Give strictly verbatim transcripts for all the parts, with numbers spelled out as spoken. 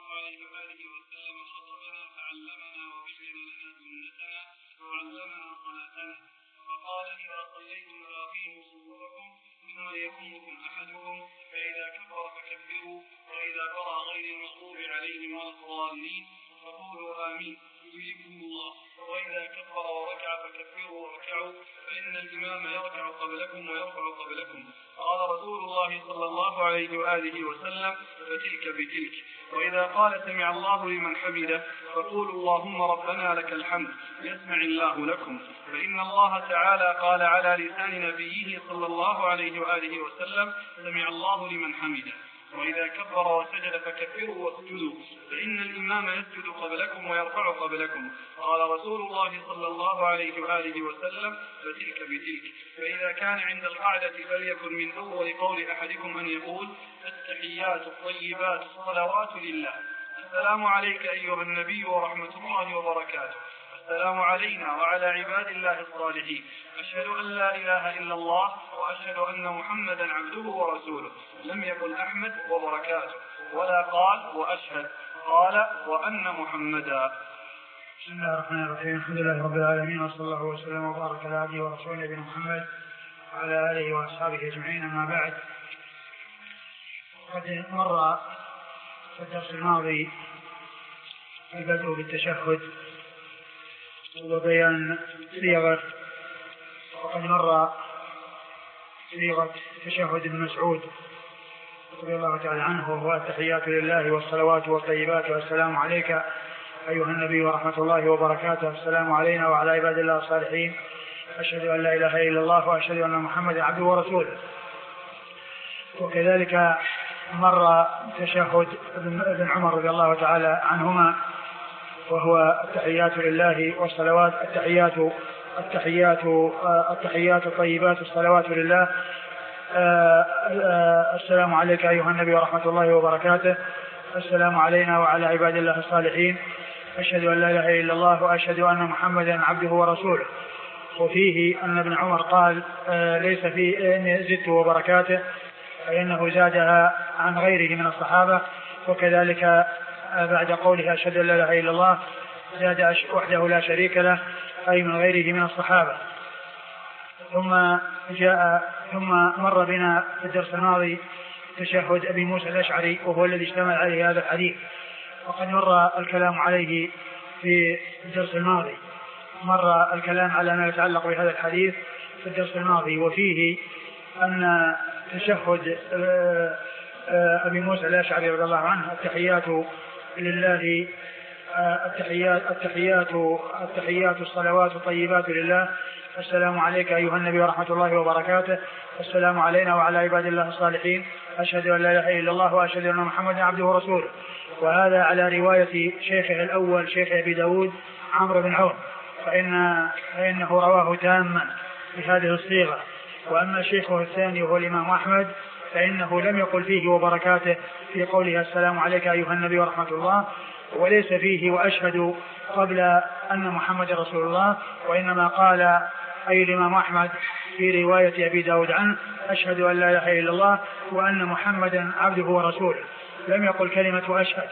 عليه وآله وسلم خطبنا فعلمنا وبين لنا سنتنا وعلمنا صلاتنا وقال إذا صليتم فأقيموا صفوفكم ثم ليقومكم أحدكم فإذا كبر فكبروا وإذا قرأ غير المغضوب عليهم ولا الضالين فقولوا آمين يجيبكم الله وإذا كبر وركع فكبروا واركعوا فإن الإمام يركع قبلكم ويرفع قبلكم. قال رسول الله صلى الله عليه وآله وسلم فتلك بتلك. وإذا قال سمع الله لمن حمده فقولوا اللهم ربنا لك الحمد يسمع الله لكم. فإن الله تعالى قال على لسان نبيه صلى الله عليه وآله وسلم سمع الله لمن حمده. وإذا كبر وسجد فكبروا واسجدوا فإن الإمام يسجد قبلكم ويرفع قبلكم. قال رسول الله صلى الله عليه وآله وسلم فتلك بتلك. فإذا كان عند القعدة فليكن من أول قول أحدكم أن يقول التحيات الطيبات الصلوات لله السلام عليك أيها النبي ورحمة الله وبركاته السلام علينا وعلى عباد الله الصالحين أشهد أن لا إله إلا الله وأشهد أن محمدا عبده ورسوله. لم يقل أحمد وبركاته ولا قال وأشهد قال وأن محمدا. بسم الله الرحمن الرحيم. الحمد لله رب العالمين وصلى الله وسلم وبارك على عبده ورسوله نبينا محمد وعلى آله وأصحابه أجمعين. أما بعد، قد مر في الدرس الماضي البدء بالتشهد وبيان صيغه، وقد مر صيغه تشهد ابن مسعود رضي الله تعالى عنه وهو التحيات لله والصلوات والطيبات والسلام عليك أيها النبي ورحمة الله وبركاته السلام علينا وعلى عباد الله الصالحين أشهد أن لا إله إلا الله وأشهد أن محمدا عبده ورسوله. وكذلك مر تشهد ابن عمر رضي الله تعالى عنهما وهو التحيات لله والصلوات التحيات التحيات التحيات الطيبات الصلوات لله السلام عليك أيها النبي ورحمة الله وبركاته السلام علينا وعلى عباد الله الصالحين أشهد أن لا إله إلا الله وأشهد أن محمدا عبده ورسوله. وفيه أن ابن عمر قال ليس في زدت وبركاته فإنه زادها عن غيره من الصحابة. وكذلك بعد قوله أشهد أن لا إله إلا الله زاد وحده لا شريك له أي من غيره من الصحابة. ثم جاء ثم مر بنا في الدرس الماضي تشهد أبي موسى الأشعري وهو الذي اشتمل عليه هذا الحديث، وقد مر الكلام عليه في الدرس الماضي مر الكلام على ما يتعلق بهذا الحديث في الدرس الماضي. وفيه أن تشهد أبي موسى الأشعري رضي الله عنه التحيات لله التحيات التحيات التحيات الصلوات الطيبات لله السلام عليك أيها النبي ورحمة الله وبركاته السلام علينا وعلى عباد الله الصالحين أشهد أن لا إله إلا الله وأشهد أن محمدا عبده ورسوله. وهذا على رواية شيخه الأول شيخ أبي داود عمرو بن عون، فإن فإنه رواه تاما بهذه الصيغة. وأما شيخه الثاني وهو الإمام أحمد فإنه لم يقل فيه وبركاته في قوله السلام عليك أيها النبي ورحمة الله، وليس فيه وأشهد قبل أن محمد رسول الله، وإنما قال أي الإمام أحمد في رواية أبي داود عنه أشهد أن لا إله إلا الله وأن محمدا عبده ورسوله، لم يقل كلمة أشهد.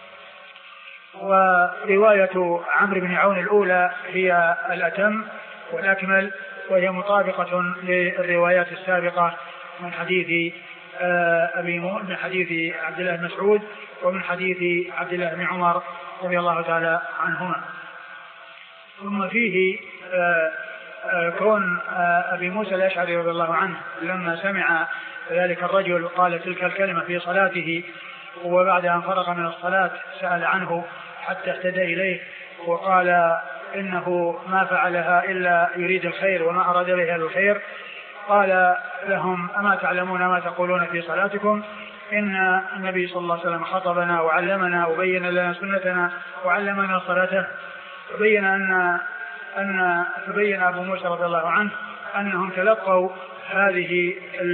ورواية عمرو بن عون الأولى هي الأتم والأكمل، وهي مطابقة للروايات السابقة من حديث أبي مو من حديث عبد الله بن مسعود ومن حديث عبد الله بن عمر رضي الله تعالى عنهما. ثم فيه كون أبي موسى الأشعري رضي الله عنه لما سمع ذلك الرجل قال تلك الكلمة في صلاته، وبعد أن فرغ من الصلاة سأل عنه حتى اهتدى إليه وقال إنه ما فعلها إلا يريد الخير وما أراد بها الخير. قال لهم أما تعلمون ما تقولون في صلاتكم؟ إن النبي صلى الله عليه وسلم خطبنا وعلمنا وبين لنا سنتنا وعلمنا صلاته. فبين أن أن فبين أبو موسى رضي الله عنه أنهم تلقوا هذه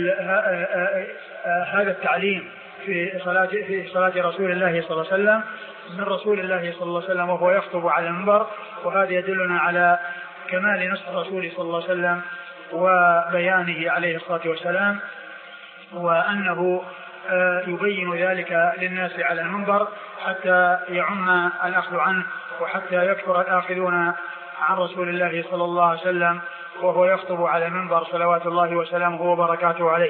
هذا التعليم في صلاة في صلاة رسول الله صلى الله عليه وسلم من رسول الله صلى الله عليه وسلم وهو يخطب على المنبر. وهذا يدلنا على كمال نصح الرسول صلى الله عليه وسلم وبيانه عليه الصلاة والسلام، وأنه يبين ذلك للناس على المنبر حتى يعم الأخذ عنه وحتى يكثر الآخذون عن رسول الله صلى الله عليه وسلم وهو يخطب على المنبر صلوات الله وسلامه وبركاته عليه.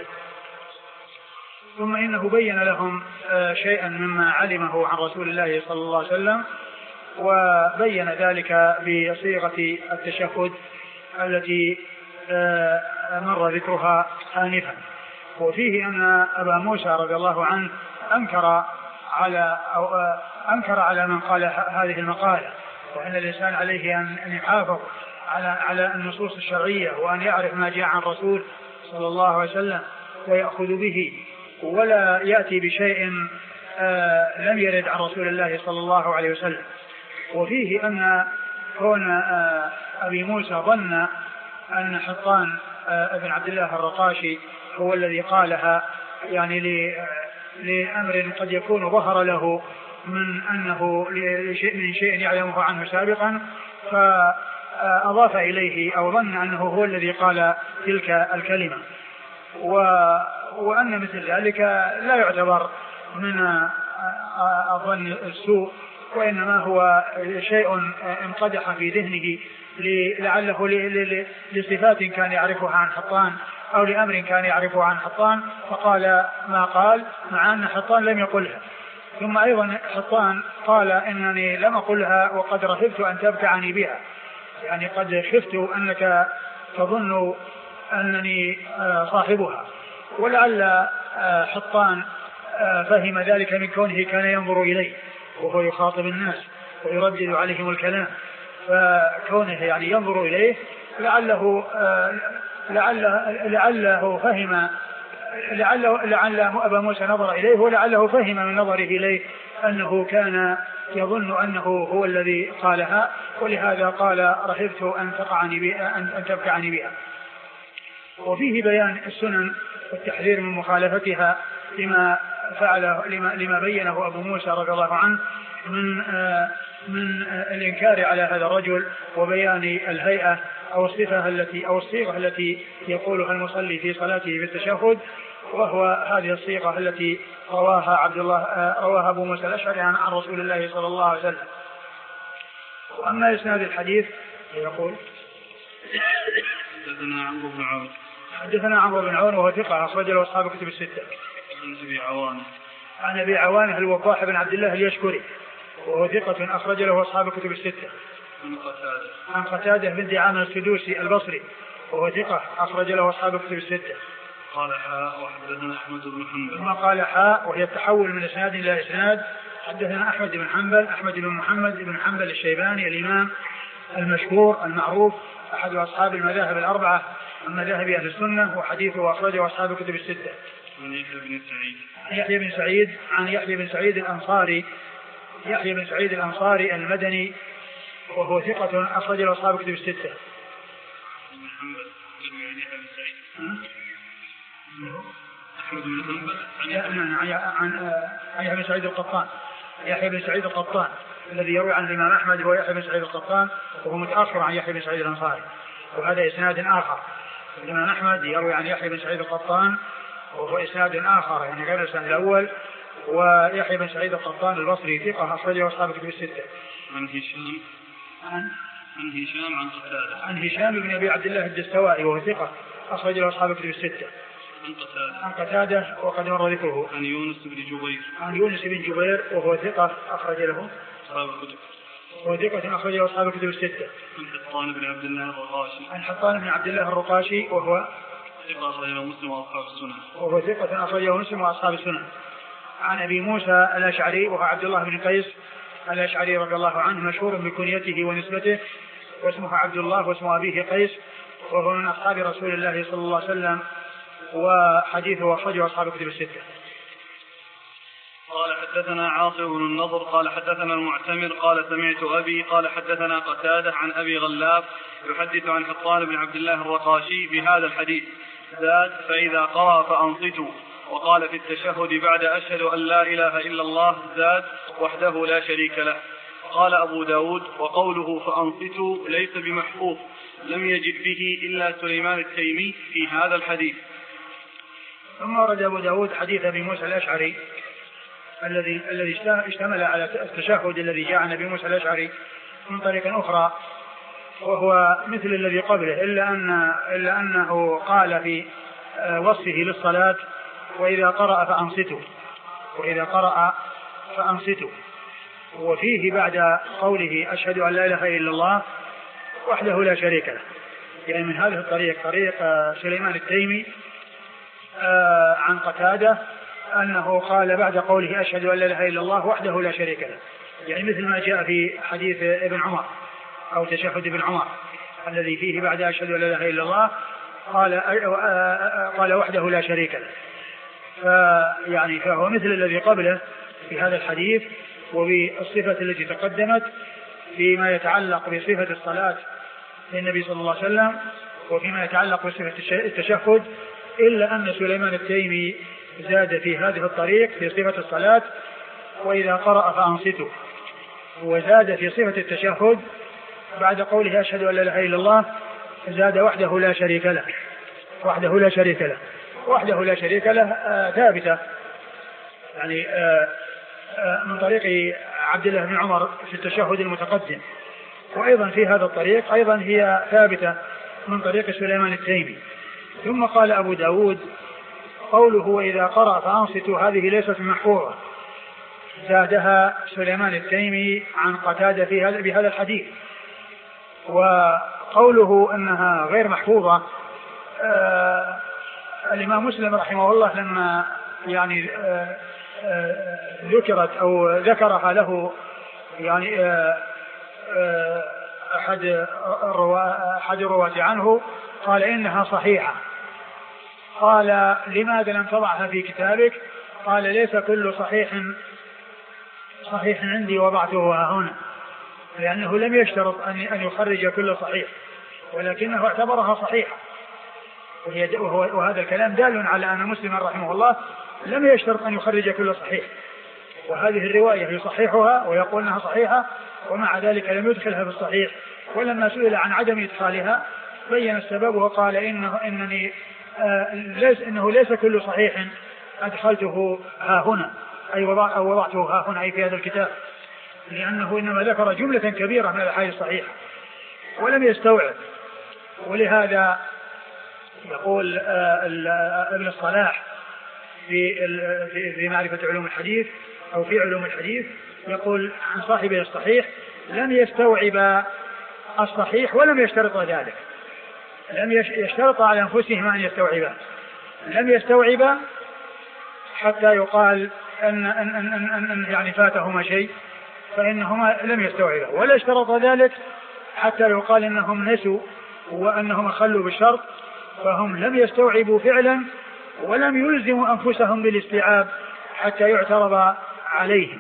ثم إنه بين لهم شيئا مما علمه عن رسول الله صلى الله عليه وسلم وبين ذلك بصيغة التشهد التي مر ذكرها آنفا. وفيه أن أبا موسى رضي الله عنه أنكر على أو أنكر على من قال هذه المقالة، وأن الإنسان عليه أن يحافظ على على النصوص الشرعية وأن يعرف ما جاء عن الرسول صلى الله عليه وسلم ويأخذ به ولا يأتي بشيء لم يرد عن رسول الله صلى الله عليه وسلم. وفيه أن كون أبي موسى ظن أن حطان ابن عبد الله الرقاشي هو الذي قالها يعني لأمر قد يكون ظهر له من أنه من شيء يعلمه عنه سابقا فأضاف إليه أو ظن أنه هو الذي قال تلك الكلمة، وأن مثل ذلك لا يعتبر من الظن السوء، وإنما هو شيء انقدح في ذهنه لعله لصفات كان يعرفها عن حطان أو لأمر كان يعرفه عن حطان فقال ما قال مع أن حطان لم يقلها. ثم أيضا حطان قال إنني لم أقلها وقد رهبت أن تبتعني بها، يعني قد خفت أنك تظن أنني صاحبها. ولعل حطان فهم ذلك من كونه كان ينظر إليه وهو يخاطب الناس ويردد عليهم الكلام، فكونه يعني ينظر إليه لعله لعله لعله فهم لعله لعل أبا موسى نظر إليه ولعله فهم من نظره إليه أنه كان يظن أنه هو الذي قالها، ولهذا قال رهبت أن تقعني بها أن تبتعني بها. وفيه بيان السنن والتحذير من مخالفتها لما فعل لما, لما بينه أبو موسى رضي الله عنه من من الإنكار على هذا الرجل وبيان الهيئة أو الصفة التي أو الصيغة التي يقولها المصلي في صلاته في التشهد، وهو هذه الصيغة التي رواها عبد الله رواها أبو موسى الأشعري عن رسول الله صلى الله عليه وسلم. وأما إسناد الحديث يقول حدثنا عمرو بن عون حدثنا عمرو بن عون وهو ثقة أخرج له أصحاب الكتب الستة. عن أبي عوانة عن أبي عوانة الوضاح بن عبد الله اليشكري وهو ثقة أخرج له أصحاب الكتب الستة. عن قتادة عن قتادة بن دعامة السدوسي البصري وهو ثقة أخرج له أصحاب الكتب الستة. قال حاء وحدثنا أحمد بن حنبل. ثم قال حاء وهي التحول من إسناد إلى إسناد. حدثنا أحمد بن حنبل أحمد بن محمد بن حنبل الشيباني الإمام المشهور المعروف أحد أصحاب المذاهب الأربعة من مذاهب أهل السنة، وحديثه أخرجه أصحاب الكتب الستة. عن يحيى بن سعيد يحيى بن سعيد عن يحيى بن سعيد الأنصاري يحيى بن سعيد الأنصاري المدني وهو ثقة أخرج له أصحاب الكتب الستة. محمد بن يحيى بن سعيد أحمد بن حنبل عن عن يحيى بن سعيد القطان يحيى بن سعيد القطان الذي يروي عن الإمام أحمد هو يحيى بن سعيد القطان وهو متأخر عن يحيى بن سعيد الأنصاري، وهذا إسناد آخر. الإمام أحمد يروي عن يحيى بن سعيد القطان وهو إسناد آخر يعني غير الإسناد الأول، ويحيى بن سعيد القطان البصري ثقة أخرجه أصحاب الكتب الستة. عن هشام عن عن هشام عن قتادة عن هشام بن أبي عبد الله الدستوائي وهو ثقة أخرجه أصحاب الكتب الستة. عن قتادة عن قتادة وقد مر ذكره. عن يونس بن جبير عن يونس بن جبير وهو ثقة أخرج له أصحاب الكتب وهو ثقة أخرج له أصحاب الكتب الستة. عن حطان بن عبد الله الرقاشي عن حطان بن عبد الله الرقاشي وهو ثقة أخرجه مسلم وأصحاب السنن وهو ثقة أخرجه مسلم وأصحاب السنن. عن أبي موسى الأشعري وهو عبد الله بن قيس الأشعري رضي الله عنه مشهور بكنيته ونسبته، واسمه عبد الله واسم أبيه قيس، وهو من أصحاب رسول الله صلى الله عليه وسلم، وحديثه أخرجه أصحاب الكتب الستة. قال حدثنا عاصم بن النضر قال حدثنا المعتمر قال سمعت أبي قال حدثنا قتادة عن أبي غلاب يحدث عن حطان بن عبد الله الرقاشي بهذا الحديث زاد فإذا قرأ فأنصتوا، وقال في التشهد بعد أشهد أن لا إله إلا الله زاد وحده لا شريك له. قال أبو داود وقوله فأنصتوا ليس بمحفوظ لم يجد به إلا سليمان التيمي في هذا الحديث. ثم ورد أبو داود حديث أبي موسى الأشعري الذي الذي اشتمل على التشهد الذي جاء عن أبي موسى الأشعري من طريق أخرى، وهو مثل الذي قبله، إلا أن إلا أنه قال في وصفه للصلاة: وإذا قرأ فأنصتوا، وإذا قرأ فأنصتوا. وفيه بعد قوله: أشهد أن لا إله إلا الله وحده لا شريك له، يعني من هذه الطريق طريق سليمان التيمي عن قتادة أنه قال بعد قوله: أشهد أن لا إله إلا الله وحده لا شريك له، يعني مثل ما جاء في حديث ابن عمر أو تشهد ابن عمر الذي فيه بعد أشهد أن لا إله إلا الله قال قال وحده لا شريك له. فيعني فهو مثل الذي قبله في هذا الحديث وبالصفة التي تقدمت فيما يتعلق بصفة الصلاة للنبي صلى الله عليه وسلم وفيما يتعلق بصفة التشهد، إلا أن سليمان التيمي زاد في هذه الطريق في صفة الصلاة: وإذا قرأ فأنصتوا، وزاد في صفة التشهد بعد قوله: أشهد أن لا إله إلا الله زاد وحده لا شريك له. وحده لا شريك له وحده لا شريك له آه ثابتة، يعني آه آه من طريق عبد الله بن عمر في التشهد المتقدم، وأيضا في هذا الطريق أيضا هي ثابتة من طريق سليمان التيمي. ثم قال أبو داود: قوله وإذا قرأ فأنصتوا هذه ليست محفوظة، زادها سليمان التيمي عن قتادة في هذا بهذا الحديث. وقوله أنها غير محفوظة، آه الإمام مسلم رحمه الله لما يعني آه آه ذكرت أو ذكرها له يعني آه آه أحد الرواة أحد الرواة عنه قال إنها صحيحة. قال: لماذا لم تضعها في كتابك؟ قال: ليس كل صحيح صحيح عندي وضعته هنا، لأنه لم يشترط أن يخرج كل صحيح، ولكنه اعتبرها صحيحة. وهذا الكلام دال على أن مسلم رحمه الله لم يشترط أن يخرج كل صحيح، وهذه الرواية يصححها ويقول أنها صحيحة، ومع ذلك لم يدخلها في الصحيح. ولما سئل عن عدم إدخالها بين السبب وقال: إنه إنني آه ليس إنه ليس كل صحيح أدخلته ها هنا، أي وضع أو وضعته ها هنا أي في هذا الكتاب، لأنه إنما ذكر جملة كبيرة من الأحاديث الصحيحة ولم يستوعب. ولهذا يقول آه ابن الصلاح في في معرفة علوم الحديث أو في علوم الحديث، يقول عن صاحبه الصحيح: لم يستوعب الصحيح ولم يشترط ذلك، لم يشترط على أنفسهما أن يستوعبا، لم يستوعبا حتى يقال أن, أن, أن, أن, أن يعني فاتهما شيء، فإنهما لم يستوعبا، ولا اشترط ذلك حتى يقال أنهم نسوا وأنهم خلوا بالشرط، فهم لم يستوعبوا فعلا ولم يلزموا أنفسهم بالاستيعاب حتى يعترض عليهم.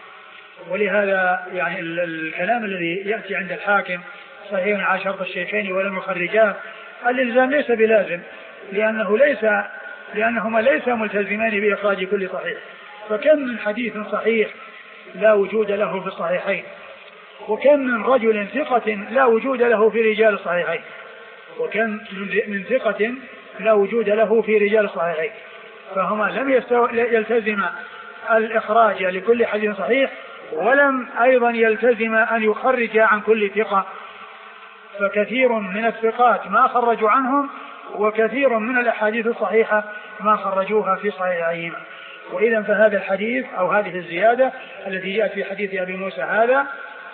ولهذا يعني الكلام الذي يأتي عند الحاكم صحيح على شرط الشيخين ولم يخرجاه، الإلزام ليس بلازم، لأنه ليس لأنهما ليس ملتزمان بإخراج كل صحيح. فكم من حديث صحيح لا وجود له في الصحيحين، وكم من رجل ثقة لا وجود له في رجال الصحيحين، وكم من ثقة لا وجود له في رجال الصحيحين، فهما لم يلتزم الإخراج لكل حديث صحيح، ولم أيضا يلتزم أن يخرج عن كل ثقة. فكثير من الثقات ما خرجوا عنهم، وكثير من الأحاديث الصحيحة ما خرجوها في صحيحيهما. وإذا فهذا الحديث أو هذه الزيادة التي جاءت في حديث أبي موسى هذا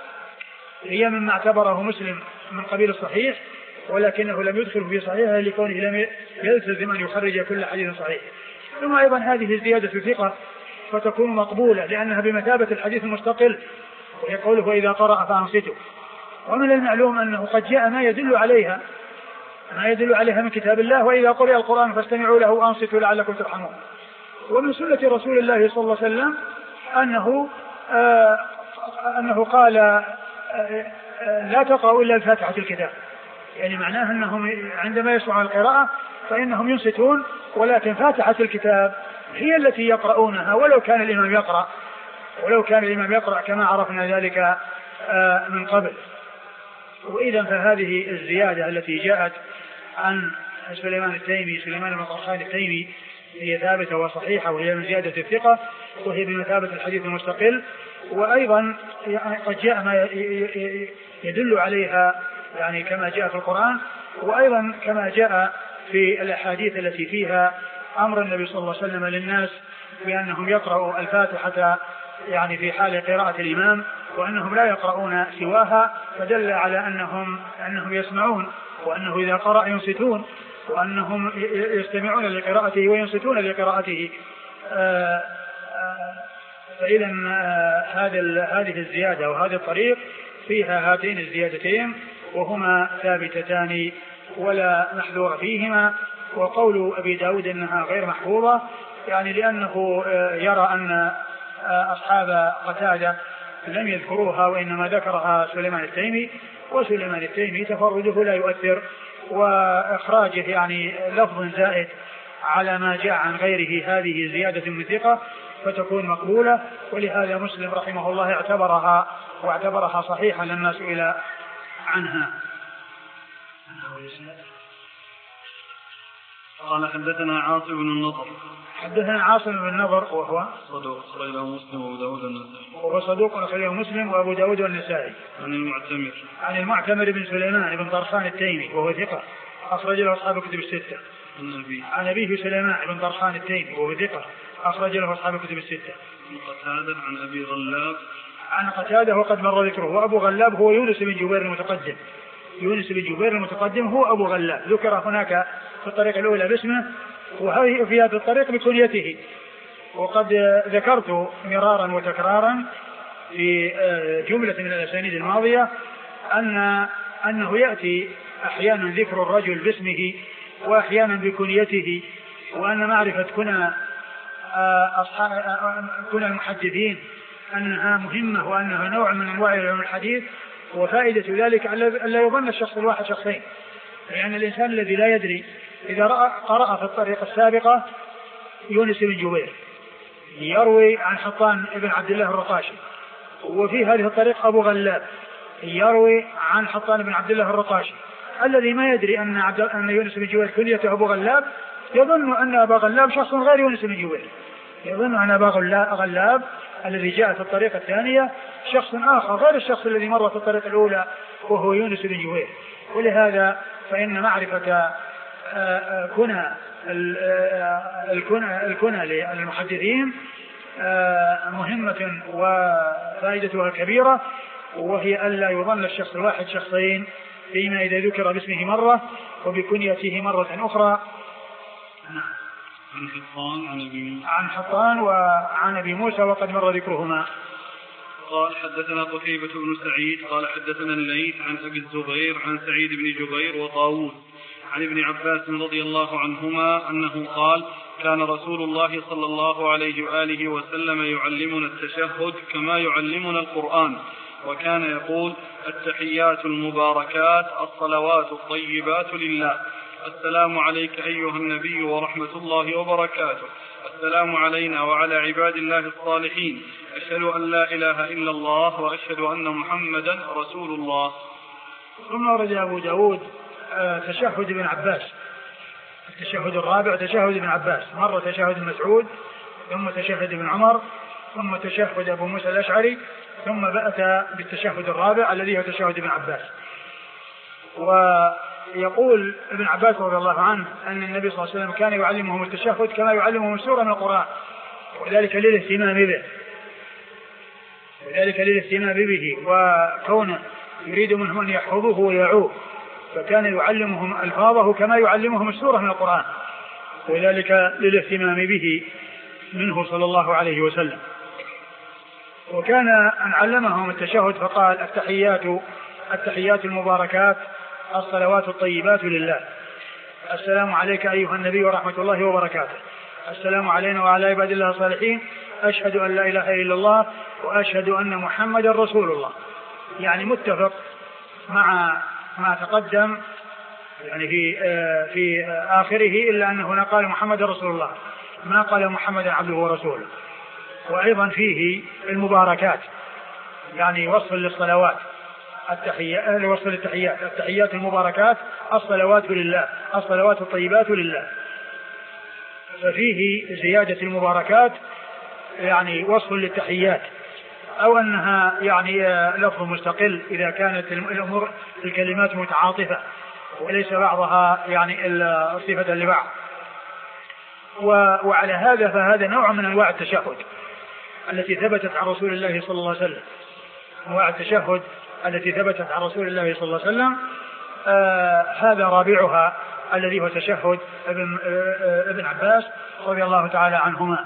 هي مما اعتبره مسلم من قبيل الصحيح، ولكنه لم يدخل في صحيحه لكونه لم يلتزم أن يخرج كل حديث صحيح. ثم أيضا هذه الزيادة ثقة فتكون مقبولة لأنها بمثابة الحديث المستقل، وهي قوله إذا قرأ فأنصتوا. ومن المعلوم أنه قد جاء ما يدل عليها ما يدل عليها من كتاب الله: وإذا قرأ القرآن فاستمعوا له وأنصتوا لعلكم ترحمون. ومن سنة رسول الله صلى الله عليه وسلم أنه آه أنه قال آه آه لا تقرأوا إلا الفاتحة الكتاب، يعني معناه أنهم عندما يسمعون القراءة فإنهم ينصتون، ولكن فاتحة الكتاب هي التي يقرؤونها ولو كان الإمام يقرأ ولو كان الإمام يقرأ كما عرفنا ذلك آه من قبل. وإذا فهذه الزيادة التي جاءت عن سليمان التيمي سليمان بن طرخان التيمي هي ثابتة وصحيحة وهي من زيادة الثقة وهي بمثابة الحديث المستقل. وأيضا قد جاء ما يدل عليها يعني كما جاء في القرآن، وأيضا كما جاء في الأحاديث التي فيها أمر النبي صلى الله عليه وسلم للناس بأنهم يقرأوا الفاتحة يعني في حال قراءة الإمام وأنهم لا يقرؤون سواها، فدل على أنهم أنهم يسمعون وأنه إذا قرأ ينصتون وأنهم يستمعون لقراءته وينصتون لقراءته. فإذا هذا هذه الزيادة وهذا الطريق فيها هاتين الزيادتين وهما ثابتتان ولا محذور فيهما. وقول أبي داود أنها غير محفوظة يعني لأنه يرى أن أصحاب قتادة لم يذكروها وإنما ذكرها سليمان التيمي، وسليمان التيمي تفرده لا يؤثر، وإخراجه يعني لفظ زائد على ما جاء عن غيره هذه زيادة من ثقة فتكون مقبولة. ولهذا مسلم رحمه الله اعتبرها واعتبرها صحيحة لما سئل عنها. قال حدثنا عاصم بن النضر حدثنا عاصم بن النضر وهو صدوق أخرجه مسلم وأبو داود والنسائي وهو صدوق أخرجه مسلم وأبو داود والنسائي عن المعتمر عن المعتمر بن سليمان بن طرخان التيمي وهو ثقة أخرج له أصحاب الكتب الستة. عن أبيه سليمان بن طرخان التيمي وهو ثقة أخرج له أصحاب الكتب الستة. عن قتادة عن أبي غلاب عن قتادة وقد مر ذكره. وأبو غلاب هو يونس بن جبير المتقدم يونس بن جبير المتقدم هو أبو غلاب، ذكر هناك في الطريقة الأولى باسمه وهذه في هذا الطريق بكنيته. وقد ذكرت مرارا وتكرارا في جملة من الأسانيد الماضية أن أنه يأتي أحيانا ذكر الرجل باسمه وأحيانا بكنيته، وأن معرفة كنى أصحاب كنى المحدثين أنها مهمة وأنها نوع من أنواع علم الحديث. وفائدة ذلك ألا يظن الشخص الواحد شخصين، لأن الإنسان الذي لا يدري إذا رأى قرأ في الطريقة السابقة يونس بن جبير يروي عن حطان ابن عبد الله الرقاشي، وفي هذه الطريقة أبو غلاب يروي عن حطان ابن عبد الله الرقاشي، الذي ما يدري أن, عبد أن يونس بن جبير كنيته أبو غلاب يظن أن أبا غلاب شخص غير يونس بن جبير، يظن أن أبا غلاب الذي جاء في الطريقة الثانية شخص آخر غير الشخص الذي مر في الطريقة الأولى وهو يونس بن جبير. ولهذا فإن معرفة كنى الكنى الكنى للمحدثين مهمة وفائدتها كبيرة، وهي ألا يظن الشخص الواحد شخصين فيما إذا ذكر باسمه مرة وبكنيته مرة أخرى. عن حطان عن أبي عن حطان وعن أبي موسى وقد مر ذكرهما. قال حدثنا قتيبة بن سعيد قال حدثنا الليث عن أبي الزبير عن سعيد بن جبير وطاووس عن ابن عباس رضي الله عنهما أنه قال كان رسول الله صلى الله عليه وآله وسلم يعلمنا التشهد كما يعلمنا القرآن، وكان يقول التحيات المباركات الصلوات الطيبات لله، السلام عليك أيها النبي ورحمة الله وبركاته، السلام علينا وعلى عباد الله الصالحين، أشهد أن لا إله إلا الله وأشهد أن محمدا رسول الله. ثم ورد أبو داود تشهد ابن عباس، التشهد الرابع تشهد ابن عباس، مرة تشهد ابن مسعود ثم تشهد ابن عمر ثم تشهد أبو موسى الأشعري ثم بأتى بالتشهد الرابع الذي هو تشهد ابن عباس. ويقول ابن عباس رضي الله عنه أن النبي صلى الله عليه وسلم كان يعلمهم التشهد كما يعلمهم سورة من القرآن، وذلك للاهتمام به وذلك للاهتمام به وكونه يريد منهم أن يحفظوه ويعوه، فكان يعلمهم ألفاظه كما يعلمهم السورة من القرآن، وذلك للاهتمام به منه صلى الله عليه وسلم. وكان أن علمهم التشهد فقال التحيات التحيات المباركات الصلوات الطيبات لله، السلام عليك أيها النبي ورحمة الله وبركاته، السلام علينا وعلى عباد الله الصالحين، أشهد أن لا إله إلا الله وأشهد أن محمدا رسول الله. يعني متفق مع ما تقدم يعني في في آخره، إلا أنه هنا قال محمد رسول الله ما قال محمد عبده ورسوله. وأيضا فيه المباركات يعني وصف للصلوات التحيات وصف للتحيات التحيات المباركات الصلوات لله الصلوات الطيبات لله. ففيه زيادة المباركات يعني وصف للتحيات، أو أنها يعني لفظ مستقل إذا كانت الأمور الكلمات متعاطفة وليس بعضها يعني صفة لبعض. وعلى هذا فهذا نوع من أنواع التشهد التي ثبتت عن رسول الله صلى الله عليه وسلم، أنواع التشهد التي ثبتت عن رسول الله صلى الله عليه وسلم. آه هذا رابعها الذي هو تشهد ابن, آه ابن عباس رضي الله تعالى عنهما.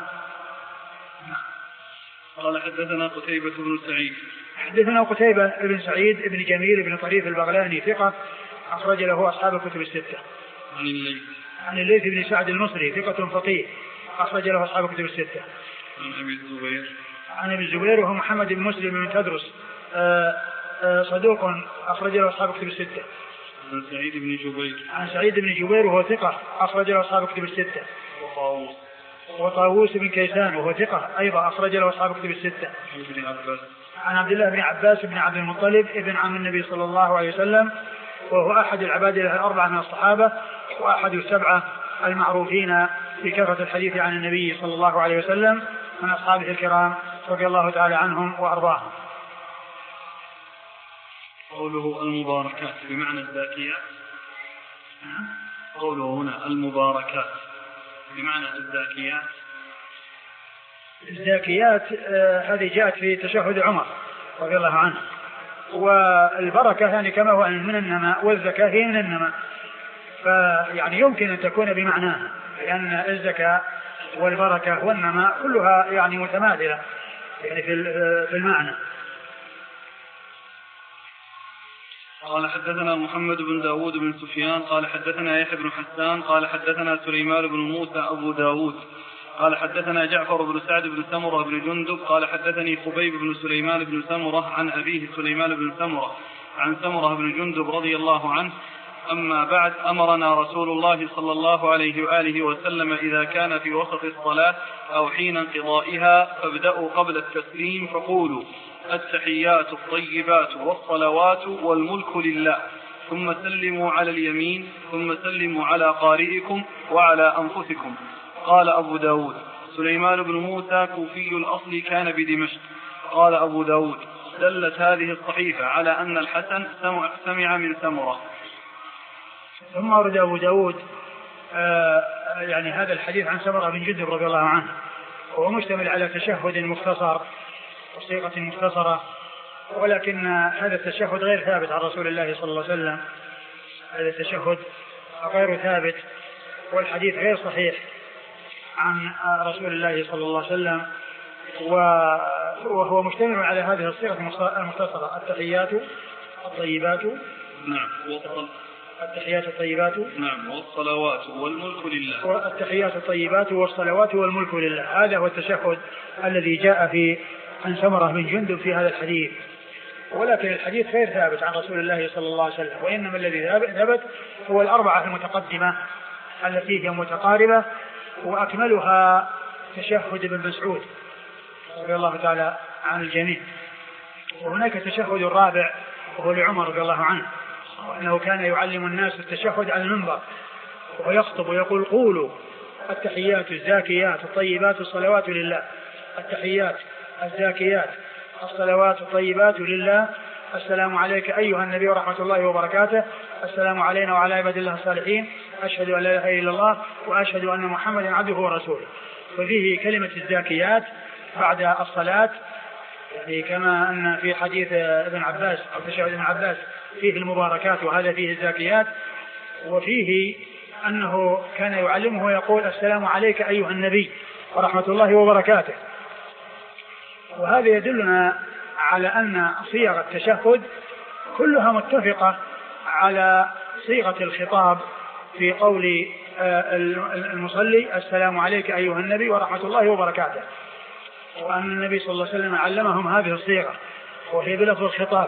قال حدثنا قتيبة بن سعيد حدثنا قتيبة بن سعيد بن جميل بن طريف البغلاني ثقة أخرج له أصحاب الكتب الستة. عن الليث عن الليث بن سعد المصري ثقة فقيه أخرج له أصحاب الكتب الستة. عن أبي الزبير عن أبي الزبير وهو محمد بن مسلم بن تدرس آآ آآ صدوق أخرج له أصحاب الكتب الستة. عن سعيد بن جبير عن سعيد بن جبير وهو ثقة أخرج له أصحاب الكتب الستة. وطاووس وطاووس بن كيسان وهو ثقة أيضا أخرج له أصحاب الكتب الستة. ابن عباس عن عبد الله بن عباس بن عبد المطلب ابن عم النبي صلى الله عليه وسلم وهو أحد العباد الأربعة من الصحابة وأحد السبعة المعروفين بكثرة الحديث عن النبي صلى الله عليه وسلم من أصحابه الكرام رضي الله تعالى عنهم وأرضاهم. قوله المباركات بمعنى الزاكيات. قوله هنا المباركات بمعنى الزاكيات. الزاكيات آه هذه جاءت في تشهد عمر رضي الله عنه. والبركة يعني كما هو من النماء والزكاة هي من النماء، فيعني يمكن أن تكون بمعناها، لأن الزكاة والبركة والنماء كلها يعني متماثلة يعني في المعنى. قال حدثنا محمد بن داود بن سفيان قال حدثنا يحيى بن حسان قال حدثنا سليمان بن موسى أبو داود قال حدثنا جعفر بن سعد بن سمرة بن جندب قال حدثني خبيب بن سليمان بن سمرة عن أبيه سليمان بن سمرة عن سمرة بن جندب رضي الله عنه. أما بعد، أمرنا رسول الله صلى الله عليه وآله وسلم إذا كان في وسط الصلاة أو حين انقضائها فابدأوا قبل التسليم فقولوا التحيات الطيبات والصلوات والملك لله، ثم سلموا على اليمين، ثم سلموا على قارئكم وعلى أنفسكم. قال أبو داود سليمان بن موسى كوفي الأصل كان بدمشق. قال أبو داود دلت هذه الصحيفة على أن الحسن سمع من سمرة. ثم ورد أبو داود آه يعني هذا الحديث عن سمرة بن جندب رضي الله عنه، وهو مشتمل على تشهد مختصر وصيغة مختصرة، ولكن هذا التشهد غير ثابت عن رسول الله صلى الله عليه وسلم. هذا التشهد غير ثابت والحديث غير صحيح عن رسول الله صلى الله عليه وسلم، وهو مشتمل على هذه الصيغة المختصرة التحيات الطيبات نعم التحيات الطيبات نعم والصلوات والملك لله والتحيات الطيبات والصلوات والملك لله. هذا هو التشهد الذي جاء في عن سمرة بن جندب في هذا الحديث، ولكن الحديث غير ثابت عن رسول الله صلى الله عليه وسلم، وإنما الذي ثبت هو الأربعة المتقدمة التي هي متقاربة، وأكملها تشهد ابن مسعود رضي الله تعالى عن الجميع. وهناك تشهد الرابع وهو لعمر رضي الله عنه، وأنه كان يعلم الناس التشهد على المنبر وهو يخطب ويقول قولوا التحيات الزاكيات الطيبات الصلوات لله، التحيات الزاكيات الصلوات الطيبات لله، السلام عليك أيها النبي ورحمة الله وبركاته، السلام علينا وعلى عباد الله الصالحين، أشهد أن لا إله إلا الله وأشهد أن محمدا عبده ورسوله. ففيه كلمة الزاكيات بعد الصلاة، يعني كما أن في حديث ابن عباس أو تشهد ابن عباس فيه المباركات وهذا فيه الزاكيات، وفيه أنه كان يعلمه ويقول السلام عليك أيها النبي ورحمة الله وبركاته. وهذا يدلنا على أن صيغ التشهد كلها متفقة على صيغة الخطاب في قول المصلي السلام عليك أيها النبي ورحمة الله وبركاته، وأن النبي صلى الله عليه وسلم علمهم هذه الصيغة وهي بلفظ الخطاب.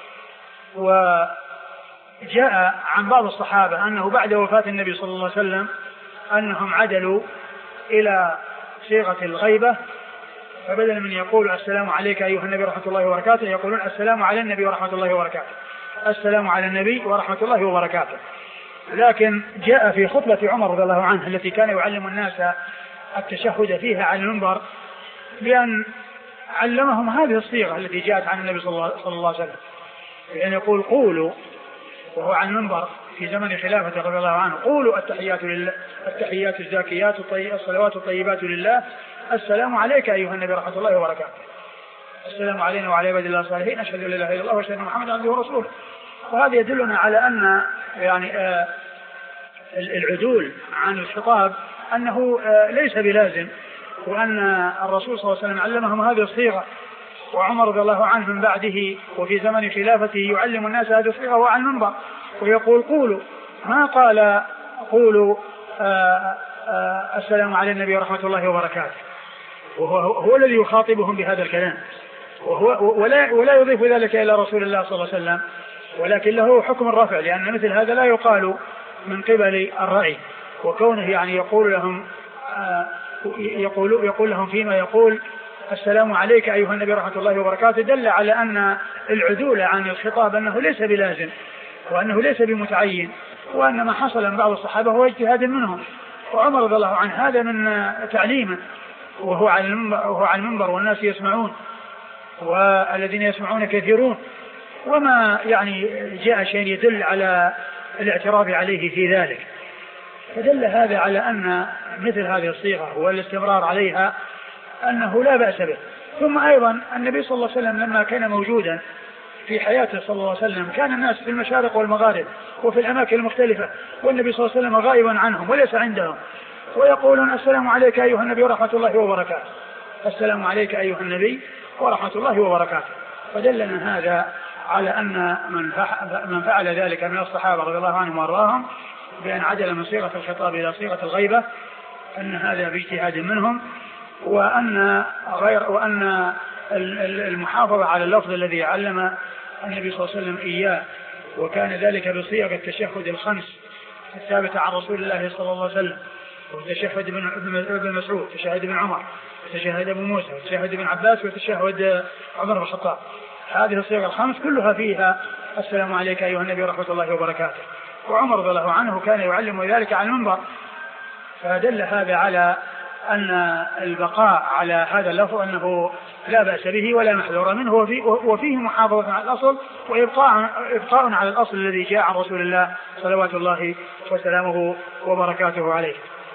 وجاء عن بعض الصحابة أنه بعد وفاة النبي صلى الله عليه وسلم أنهم عدلوا إلى صيغة الغيبة، فبدلا من يقول السلام عليك أيها النبي ورحمة الله وبركاته يقولون السلام على النبي ورحمة الله وبركاته، السلام على النبي ورحمة الله وبركاته. لكن جاء في خطبة عمر رضي الله عنه التي كان يعلم الناس التشهد فيها على المنبر بأن علمهم هذه الصيغة التي جاءت عن النبي صلى الله عليه وسلم، يعني يقول قولوا وهو على المنبر في زمن خلافة رضي الله عنه، قولوا التحيات لله التحيات الزاكيات الصلوات الطيبات لله السلام عليك أيها النبي ورحمة الله وبركاته، السلام علينا وعلى عباد الله الصالحين أشهد أن لا إله إلا الله وأشهد أن محمدا عبده ورسوله. وهذا يدلنا على أن يعني آه العدول عن الخطاب أنه آه ليس بلازم، وأن الرسول صلى الله عليه وسلم علمهم هذه الصيغة، وعمر رضي الله عنه من بعده وفي زمن خلافته يعلم الناس هذه الصيغة وعلى المنبر ويقول قولوا، ما قال قولوا آآ آآ السلام على النبي ورحمة الله وبركاته، وهو هو الذي يخاطبهم بهذا الكلام، وهو ولا, ولا يضيف ذلك إلى رسول الله صلى الله عليه وسلم، ولكن له حكم الرفع، لأن مثل هذا لا يقال من قبل الرأي، وكونه يعني يقول لهم يقول, يقول لهم فيما يقول السلام عليك أيها النبي ورحمة الله وبركاته دل على أن العدول عن الخطاب أنه ليس بلازم وأنه ليس بمتعين، وأن ما حصل من بعض الصحابة هو اجتهاد منهم، وعمر رضي الله عنه هذا من تعليمه وهو على المنبر, وهو على المنبر والناس يسمعون والذين يسمعون كثيرون، وما يعني جاء شيء يدل على الاعتراف عليه في ذلك، فدل هذا على أن مثل هذه الصيغة والاستمرار عليها أنه لا بأس به. ثم أيضا النبي صلى الله عليه وسلم لما كان موجودا في حياته صلى الله عليه وسلم كان الناس في المشارق والمغارب وفي الأماكن المختلفة، والنبي صلى الله عليه وسلم غائبا عنهم وليس عندهم، ويقولون السلام عليك أيها النبي ورحمة الله وبركاته، السلام عليك أيها النبي ورحمة الله وبركاته. فدلنا هذا على أن من فعل ذلك من الصحابة رضي الله عنهم وارضاهم بأن عدل من صيغة الخطاب إلى صيغة الغيبة أن هذا باجتهاد منهم، وأن غير وأن المحافظة على اللفظ الذي علم النبي صلى الله عليه وسلم إياه، وكان ذلك بصيغ التشهد الخمس الثابتة عن رسول الله صلى الله عليه وسلم، وتشهد ابن مسعود، تشهد ابن عمر، وتشهد ابن موسى، وتشهد ابن عباس، وتشهد عمر بن الخطاب. هذه الصيغ الخمس كلها فيها السلام عليك أيها النبي ورحمة الله وبركاته، وعمر رضي الله عنه كان يعلم ذلك على المنبر، فدل هذا على أن البقاء على هذا اللفظ أنه لا بأس به ولا محذور منه، وفيه محافظة على الأصل وإبقاء إبقاء على الأصل الذي جاء عن رسول الله صلوات الله وسلامه وبركاته عليه.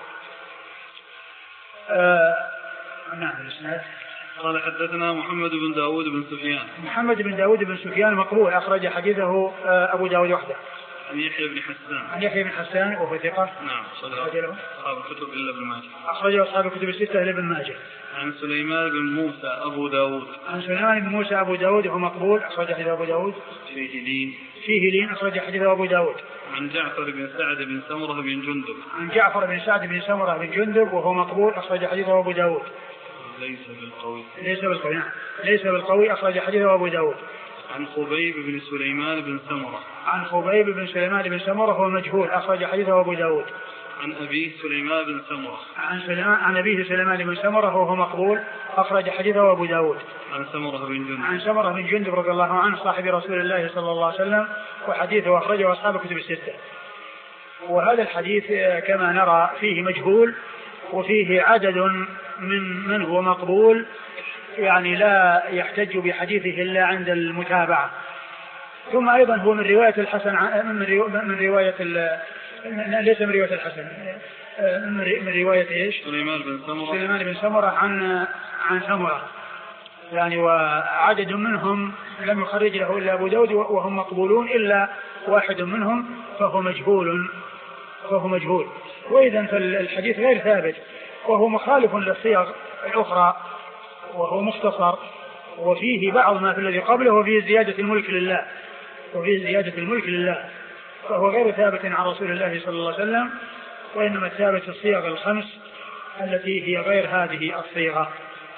آه نعم. قال حدثنا محمد بن داود بن سفيان. محمد بن داود بن سفيان مقبول، أخرج حديثه أبو داود وحده. عن يحيى بن حسان. عن يحيى بن حسان وهو ثقة. نعم. أخرجه أصحاب الكتب إلا ابن ماجه. أخرجه أصحاب الكتب الستة إلا ابن ماجه. عن سليمان بن موسى أبو داود. عن سليمان بن موسى أبو داود وهو مقبول، أخرج حديث أبو داود. فيه لين. فيه لين، أخرج حديث أبو داود. عن جعفر بن سعد بن سمرة بن جندب. عن جعفر بن سعد بن سمرة بن جندب وهو مقبول، أخرج حديثه أبو داود. ليس بالقوي. ليس بالقوي نعم. ليس بالقوي، أخرج حديثه أبو داود. عن خبيب بن سليمان بن سمرة. عن خبيب بن سليمان بن سمرة هو مجهول، أخرج حديثه أبو داود. عن أبيه سليمان بن سمرة. عن سليمان عن أبيه سليمان بن سمرة وهو مقبول، أخرج حديثه أبو داود. عن سمرة بن جندب. عن سمرة بن جندب رضي الله عنه صاحب رسول الله صلى الله عليه وسلم، وحديثه أخرجه أصحاب الكتب الستة. وهذا الحديث كما نرى فيه مجهول، وفيه عدد من من هو مقبول، يعني لا يحتج بحديثه إلا عند المتابعة. ثم أيضا هو من رواية الحسن من رواية ليس من رواية الحسن من رواية إيش؟ سليمان بن سمرة. سليمان بن سمرة عن عن سمرة يعني، وعدد منهم لم يخرج له إلا أبو داود وهم مقبولون، إلا واحد منهم فهو مجهول فهو مجهول وإذا فالحديث غير ثابت، وهو مخالف للصيغ الأخرى، وهو مختصر، وفيه بعض ما في الذي قبله، وفيه زيادة الملك لله وفيه زيادة الملك لله فهو غير ثابت عن رسول الله صلى الله عليه وسلم، وإنما ثابت الصيغ الخمس التي هي غير هذه الصيغة.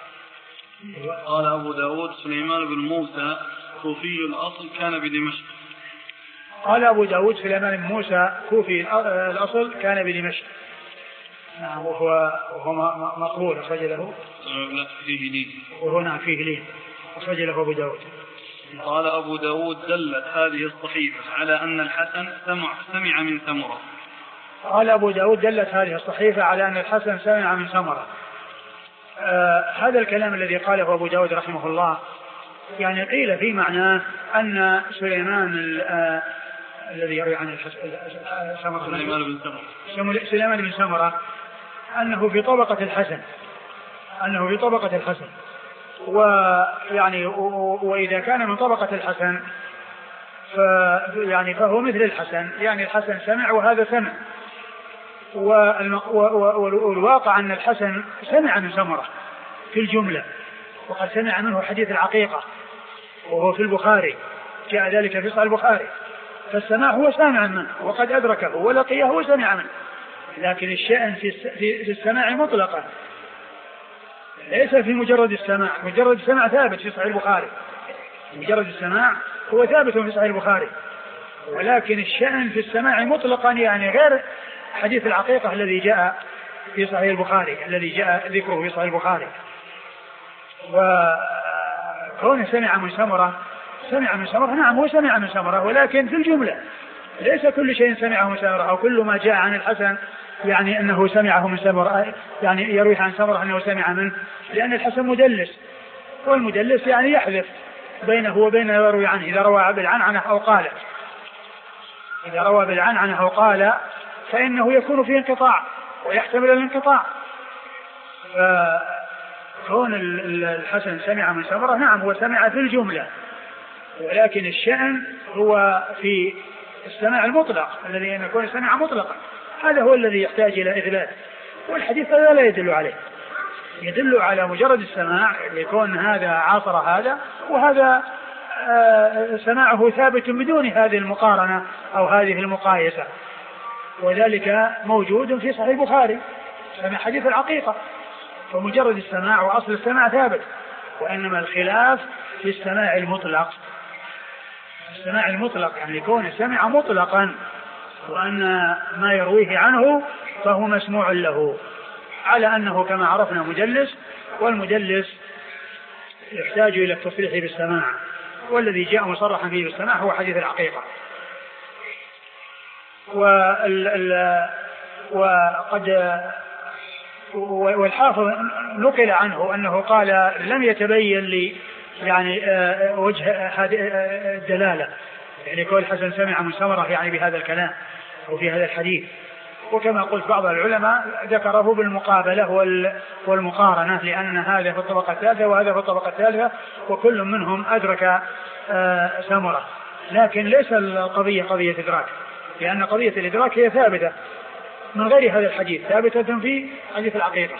قال أبو داود سليمان بن موسى كوفي الأصل كان بدمشق. قال أبو داود سليمان بن موسى كوفي الأصل كان بدمشق. نعم. وهو وهو مقبول، أخرج له. لا فيه لين. وهو نعم فيه لين، أخرج له أبو داود. قال أبو داود دلت هذه الصحيفة على أن الحسن سمع, سمع من سمرة. قال أبو داود دلت هذه الصحيفة على أن الحسن سمع من سمرة. آه هذا الكلام الذي قاله أبو داود رحمه الله يعني قيل في معناه أن سليمان آه الذي يروي عن الحسن سليمان بن سمرة سليمان بن سمرة أنه في طبقة الحسن أنه في طبقة الحسن ويعني وإذا كان من طبقة الحسن فيعني فهو مثل الحسن، يعني الحسن سمع وهذا سمع، والواقع أن الحسن سمع من سمرة في الجملة، وقد سمع منه حديث العقيقة وهو في البخاري، جاء ذلك في صحيح البخاري، فالسماع هو سامع منه وقد أدركه ولقيه وسمع منه، لكن الشأن في السماع مطلقا ليس في مجرد السماع. مجرد السماع ثابت في صحيح البخاري، مجرد السماع هو ثابت في صحيح البخاري، ولكن الشأن في السماع مطلقا يعني غير حديث العقيقة الذي جاء في صحيح البخاري الذي جاء ذكره في صحيح البخاري. وكون سمع من سمرة سمع من سمرة نعم هو سمع من سمرة، ولكن في الجملة ليس كل شيء سمعه من سمرة أو كل ما جاء عن الحسن يعني أنه سمعه من سمرة، يعني يروي عن سمرة أنه سمع منه، لأن الحسن مدلس، والمدلس يعني يحذف بينه وبين يروي عنه، إذا روى بالعنعنة أو قال إذا روى بالعنعنة أو قال فإنه يكون فيه انقطاع ويحتمل الانقطاع. فكون الحسن سمع من سمرة نعم هو سمع في الجملة، ولكن الشأن هو في السماع المطلق الذي أن يكون سمع مطلقا، هذا هو الذي يحتاج إلى إثبات، والحديث هذا لا يدل عليه، يدل على مجرد السماع يكون هذا عاصر هذا وهذا آه سماعه ثابت بدون هذه المقارنة أو هذه المقايسة، وذلك موجود في صحيح البخاري سمع حديث العقيقة، فمجرد السماع وأصل السماع ثابت، وإنما الخلاف في السماع المطلق. السماع المطلق يعني يكون سمع مطلقا وأن ما يرويه عنه فهو مسموع له، على أنه كما عرفنا مدلس، والمدلس يحتاج إلى التصريح بالسماع، والذي جاء مصرحا فيه بالسماع هو حديث العقيقة. وقد والحافظ نقل عنه أنه قال لم يتبين لي يعني وجه هذه الدلالة، يعني كل حسن سمع من سمرة يعني بهذا الكلام أو في هذا الحديث. وكما قلت بعض العلماء ذكره بالمقابلة والمقارنة، لأن هذا في الطبقة الثالثة وهذا في الطبقة الثالثة، وكل منهم أدرك سمرة، لكن ليس القضية قضية إدراك، لأن قضية الإدراك هي ثابتة من غير هذا الحديث، ثابتة في حديث العقيقة.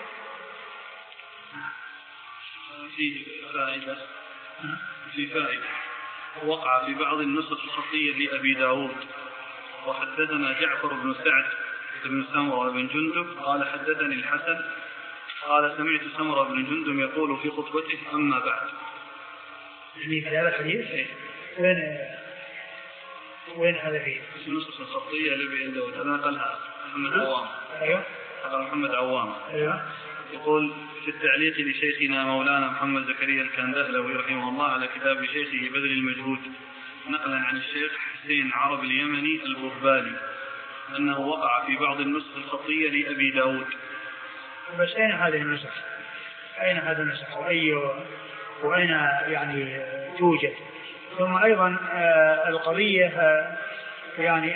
في فائدة في فائدة وقع في بعض النسخ الخطية لأبي داود: وحدثنا جعفر بن سعد بن سمرة بن جندب قال حدثني الحسن قال سمعت سمرة بن جندب يقول في خطبته أما بعد. يعني في هذا الحديث وين وين هذا فيه؟ في النسخ الخطية لأبي داود، هذا نقلها محمد عوام. أيوه هذا محمد عوام. أيوه. يقول في التعليق لشيخنا مولانا محمد زكريا الكندهلوي رحمه الله على كتاب شيخه بذل المجهود نقلا عن الشيخ حسين عرب اليمني البربالي أنه وقع في بعض النسخ الخطية لأبي داود. بس أين هذه النسخ؟ أين هذا النسخ وأي وأين يعني توجد؟ ثم أيضا القضية يعني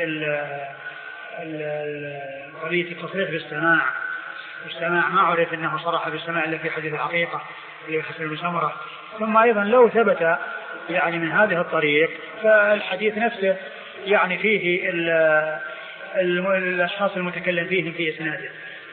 قضية التصريح بالسماع، السماع ما عرف أنه صرح بالسماع إلا في حديث الحقيقة اللي حسن بن سمرة. ثم أيضا لو ثبت يعني من هذه الطريق فالحديث نفسه يعني فيه ال ال الأشخاص المتكلم فيهم في إسناده.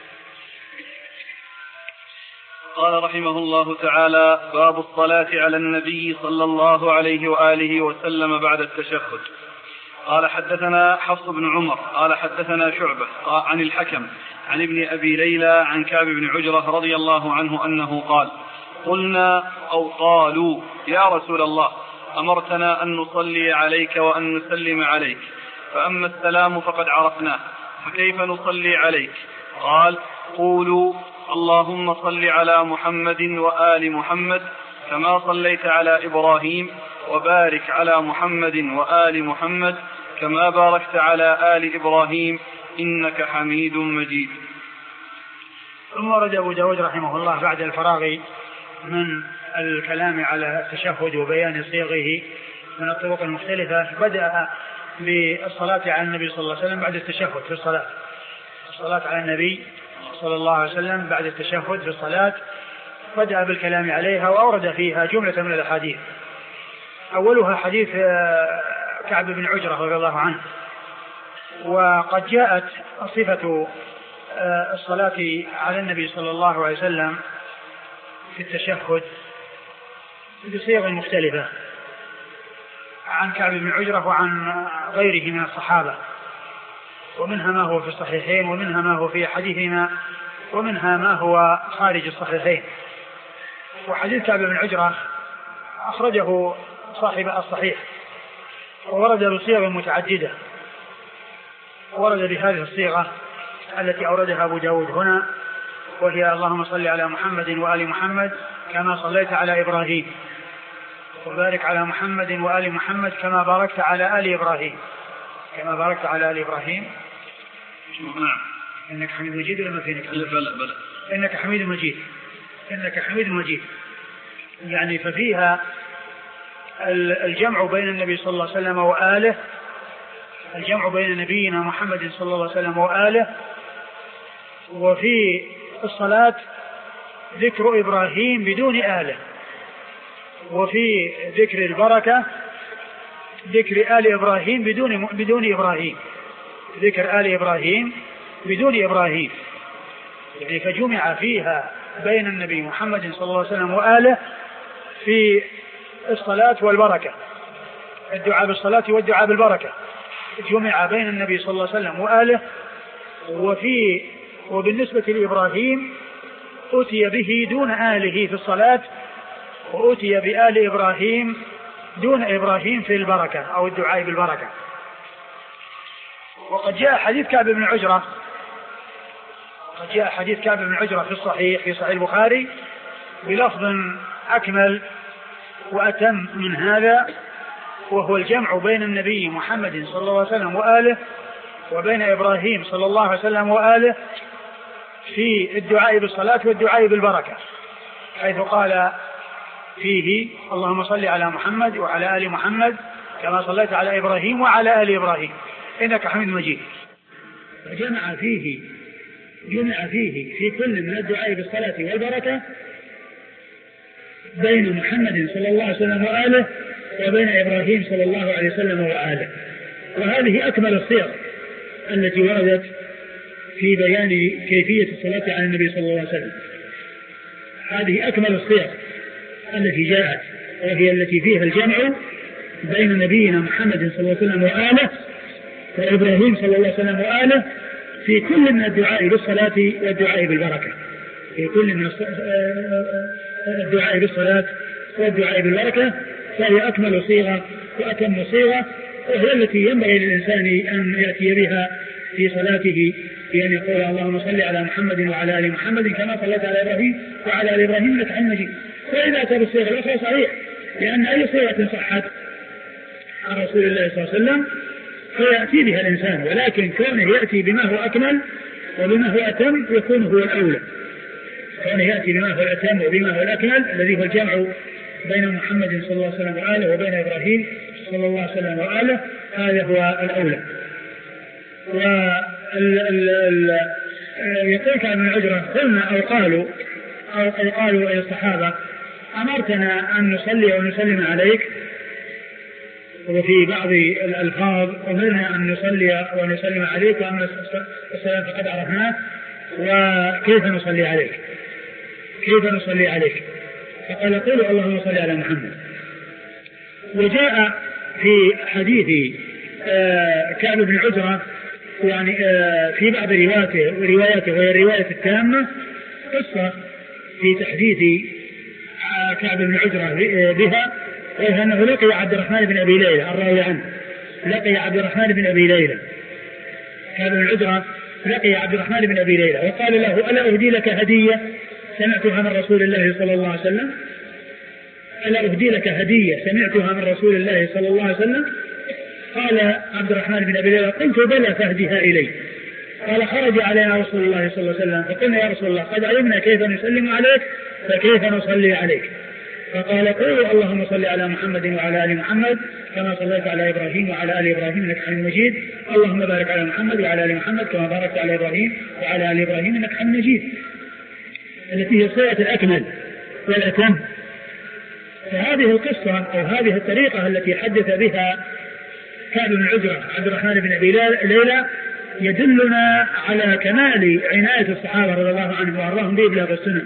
قال رحمه الله تعالى: باب الصلاة على النبي صلى الله عليه وآله وسلم بعد التشهد. قال حدثنا حفص بن عمر قال حدثنا شعبة عن الحكم عن ابن أبي ليلى عن كعب بن عجرة رضي الله عنه أنه قال: قلنا أو قالوا يا رسول الله أمرتنا أن نصلي عليك وأن نسلم عليك، فأما السلام فقد عرفناه، فكيف نصلي عليك؟ قال: قولوا اللهم صل على محمد وآل محمد كما صليت على إبراهيم وبارك على محمد وآل محمد كما باركت على آل إبراهيم إنك حميد مجيد. ثم ورد أبو داود رحمه الله بعد الفراغ من الكلام على التشهد وبيان صيغه من الطرق المختلفة بدأ بالصلاة على النبي صلى الله عليه وسلم بعد التشهد في الصلاة الصلاة على النبي صلى الله عليه وسلم بعد التشهد في الصلاة بدأ بالكلام عليها وأورد فيها جملة من الأحاديث. أولها حديث كعب بن عجرة رضي الله عنه. وقد جاءت صفة الصلاة على النبي صلى الله عليه وسلم في التشهد بصيغ مختلفة عن كعب بن عجرة وعن غيره من الصحابة، ومنها ما هو في الصحيحين ومنها ما هو في حديثنا ومنها ما هو خارج الصحيحين. وحديث كعب بن عجرة أخرجه صاحب الصحيح وورد بصيغ متعددة، ورد بهذه الصيغة التي أوردها أبو داود هنا، وهي اللهم صل على محمد وآل محمد كما صليت على إبراهيم وبارك على محمد وآل محمد كما باركت على آل إبراهيم كما باركت على آل إبراهيم نعم إنك حميد مجيد ولا ما فينك بلى بلى إنك حميد مجيد إنك حميد مجيد. يعني ففيها الجمع بين النبي صلى الله عليه وسلم وآله، الجمع بين نبينا محمد صلى الله عليه وسلم وآله، وفي الصلاة ذكر إبراهيم بدون آله، وفي ذكر البركة ذكر آل إبراهيم بدون بدون إبراهيم ذكر آل إبراهيم بدون إبراهيم. يعني فجمع فيها بين النبي محمد صلى الله عليه وسلم وآله في الصلاة والبركة، الدعاء بالصلاة والدعاء بالبركة جمع بين النبي صلى الله عليه وسلم وآله. وفي وبالنسبة لإبراهيم أتي به دون آله في الصلاة، وأتي بآل إبراهيم دون إبراهيم في البركة أو الدعاء بالبركة. وقد جاء حديث كعب بن عجرة قد جاء حديث كعب بن عجرة في الصحيح في صحيح البخاري بلفظ أكمل وأتم من هذا، وهو الجمع بين النبي محمد صلى الله عليه وسلم وآله وبين إبراهيم صلى الله عليه وسلم وآله في الدعاء بالصلاة والدعاء بالبركة، حيث قال فيه اللهم صل على محمد وعلى آل محمد كما صليت على إبراهيم وعلى آل إبراهيم إنك حميد مجيد. فجمع فيه جمع فيه في كل من الدعاء بالصلاة والبركة بين محمد صلى الله عليه وسلم وآله وبين إبراهيم صلى الله عليه وسلم وآله. وهذه أكمل الصيغ التي وردت في بيان كيفية الصلاة على النبي صلى الله عليه وسلم. هذه أكمل الصيغ التي جاءت، وهي التي فيها الجمع بين نبينا محمد صلى الله عليه وسلم وآله وإبراهيم صلى الله عليه وسلم وآله في كل من الدعاء بالصلاة والدعاء بالبركة في كل من الدعاء بالصلاة والدعاء بالبركة. فهي أكمل صيغة وأتم صيغة، وهي التي ينبغي للإنسان أن يأتي بها في صلاته، بأن يقول اللهم صل على محمد وعلى آل محمد كما صليت على إبراهيم وعلى آل إبراهيم إنك حميد مجيد. وإذا أتى بالصيغة الأخرى صحيح، لأن أي صيغة صحت عن رسول الله صلى الله عليه وسلم فيأتي بها الإنسان، ولكن كونه يأتي بما هو أكمل وبما هو أتم يكون هو الأولى. كونه يأتي بما هو الأتم وبما هو الأكمل الذي هو الجمع بين محمد صلى الله عليه وسلم وآله وبين إبراهيم صلى الله عليه وسلم وآله، هذا هو الأولى. ويقول كعب بن عجرة قلنا أو قالوا أو قالوا أي الصحابة أمرتنا أن نصلي ونسلم عليك، وفي بعض الألفاظ أمرنا أن نصلي ونسلم عليك وأما الصلاة فقد عرفناه، وكيف نصلي عليك كيف نصلي عليك فقال قولوا اللهم صل على محمد. وجاء في حديث كعب بن عجرة يعني في بعض رواياته ورواياته وهي الرواية التامة قصة في تحديث كعب بن عجرة بها، وهي أنه لقي عبد الرحمن بن أبي ليلى الراوي عنه لقي عبد الرحمن بن أبي ليلى كعب بن عجرة لقي عبد الرحمن بن أبي ليلى وقال له ألا أهدي لك هدية سمعتها من رسول الله صلى الله عليه وسلم؟ ألا أهدي لك هدية سمعتها من رسول الله صلى الله عليه وسلم؟ قال عبد الرحمن بن أبي ليلى قلت بلى فاهدها إلي. قال خرج علينا رسول الله صلى الله عليه وسلم فقلنا يا رسول الله قد علمنا كيف نسلم عليك فكيف نصلي عليك؟ فقال قولوا اللهم صل على محمد وعلى آل محمد كما صليت على إبراهيم وعلى آل إبراهيم إنك حميد مجيد، اللهم بارك على محمد وعلى آل محمد كما باركت على إبراهيم وعلى آل إبراهيم إنك حميد مجيد، التي هي الصلاة الأكمل والأتم. فهذه القصة أو هذه الطريقة التي حدث بها كعب بن عجرة عبد الرحمن بن أبي ليلى يدلنا على كمال عناية الصحابة رضي الله عنهم وأرضاهم بإبلاغ السنن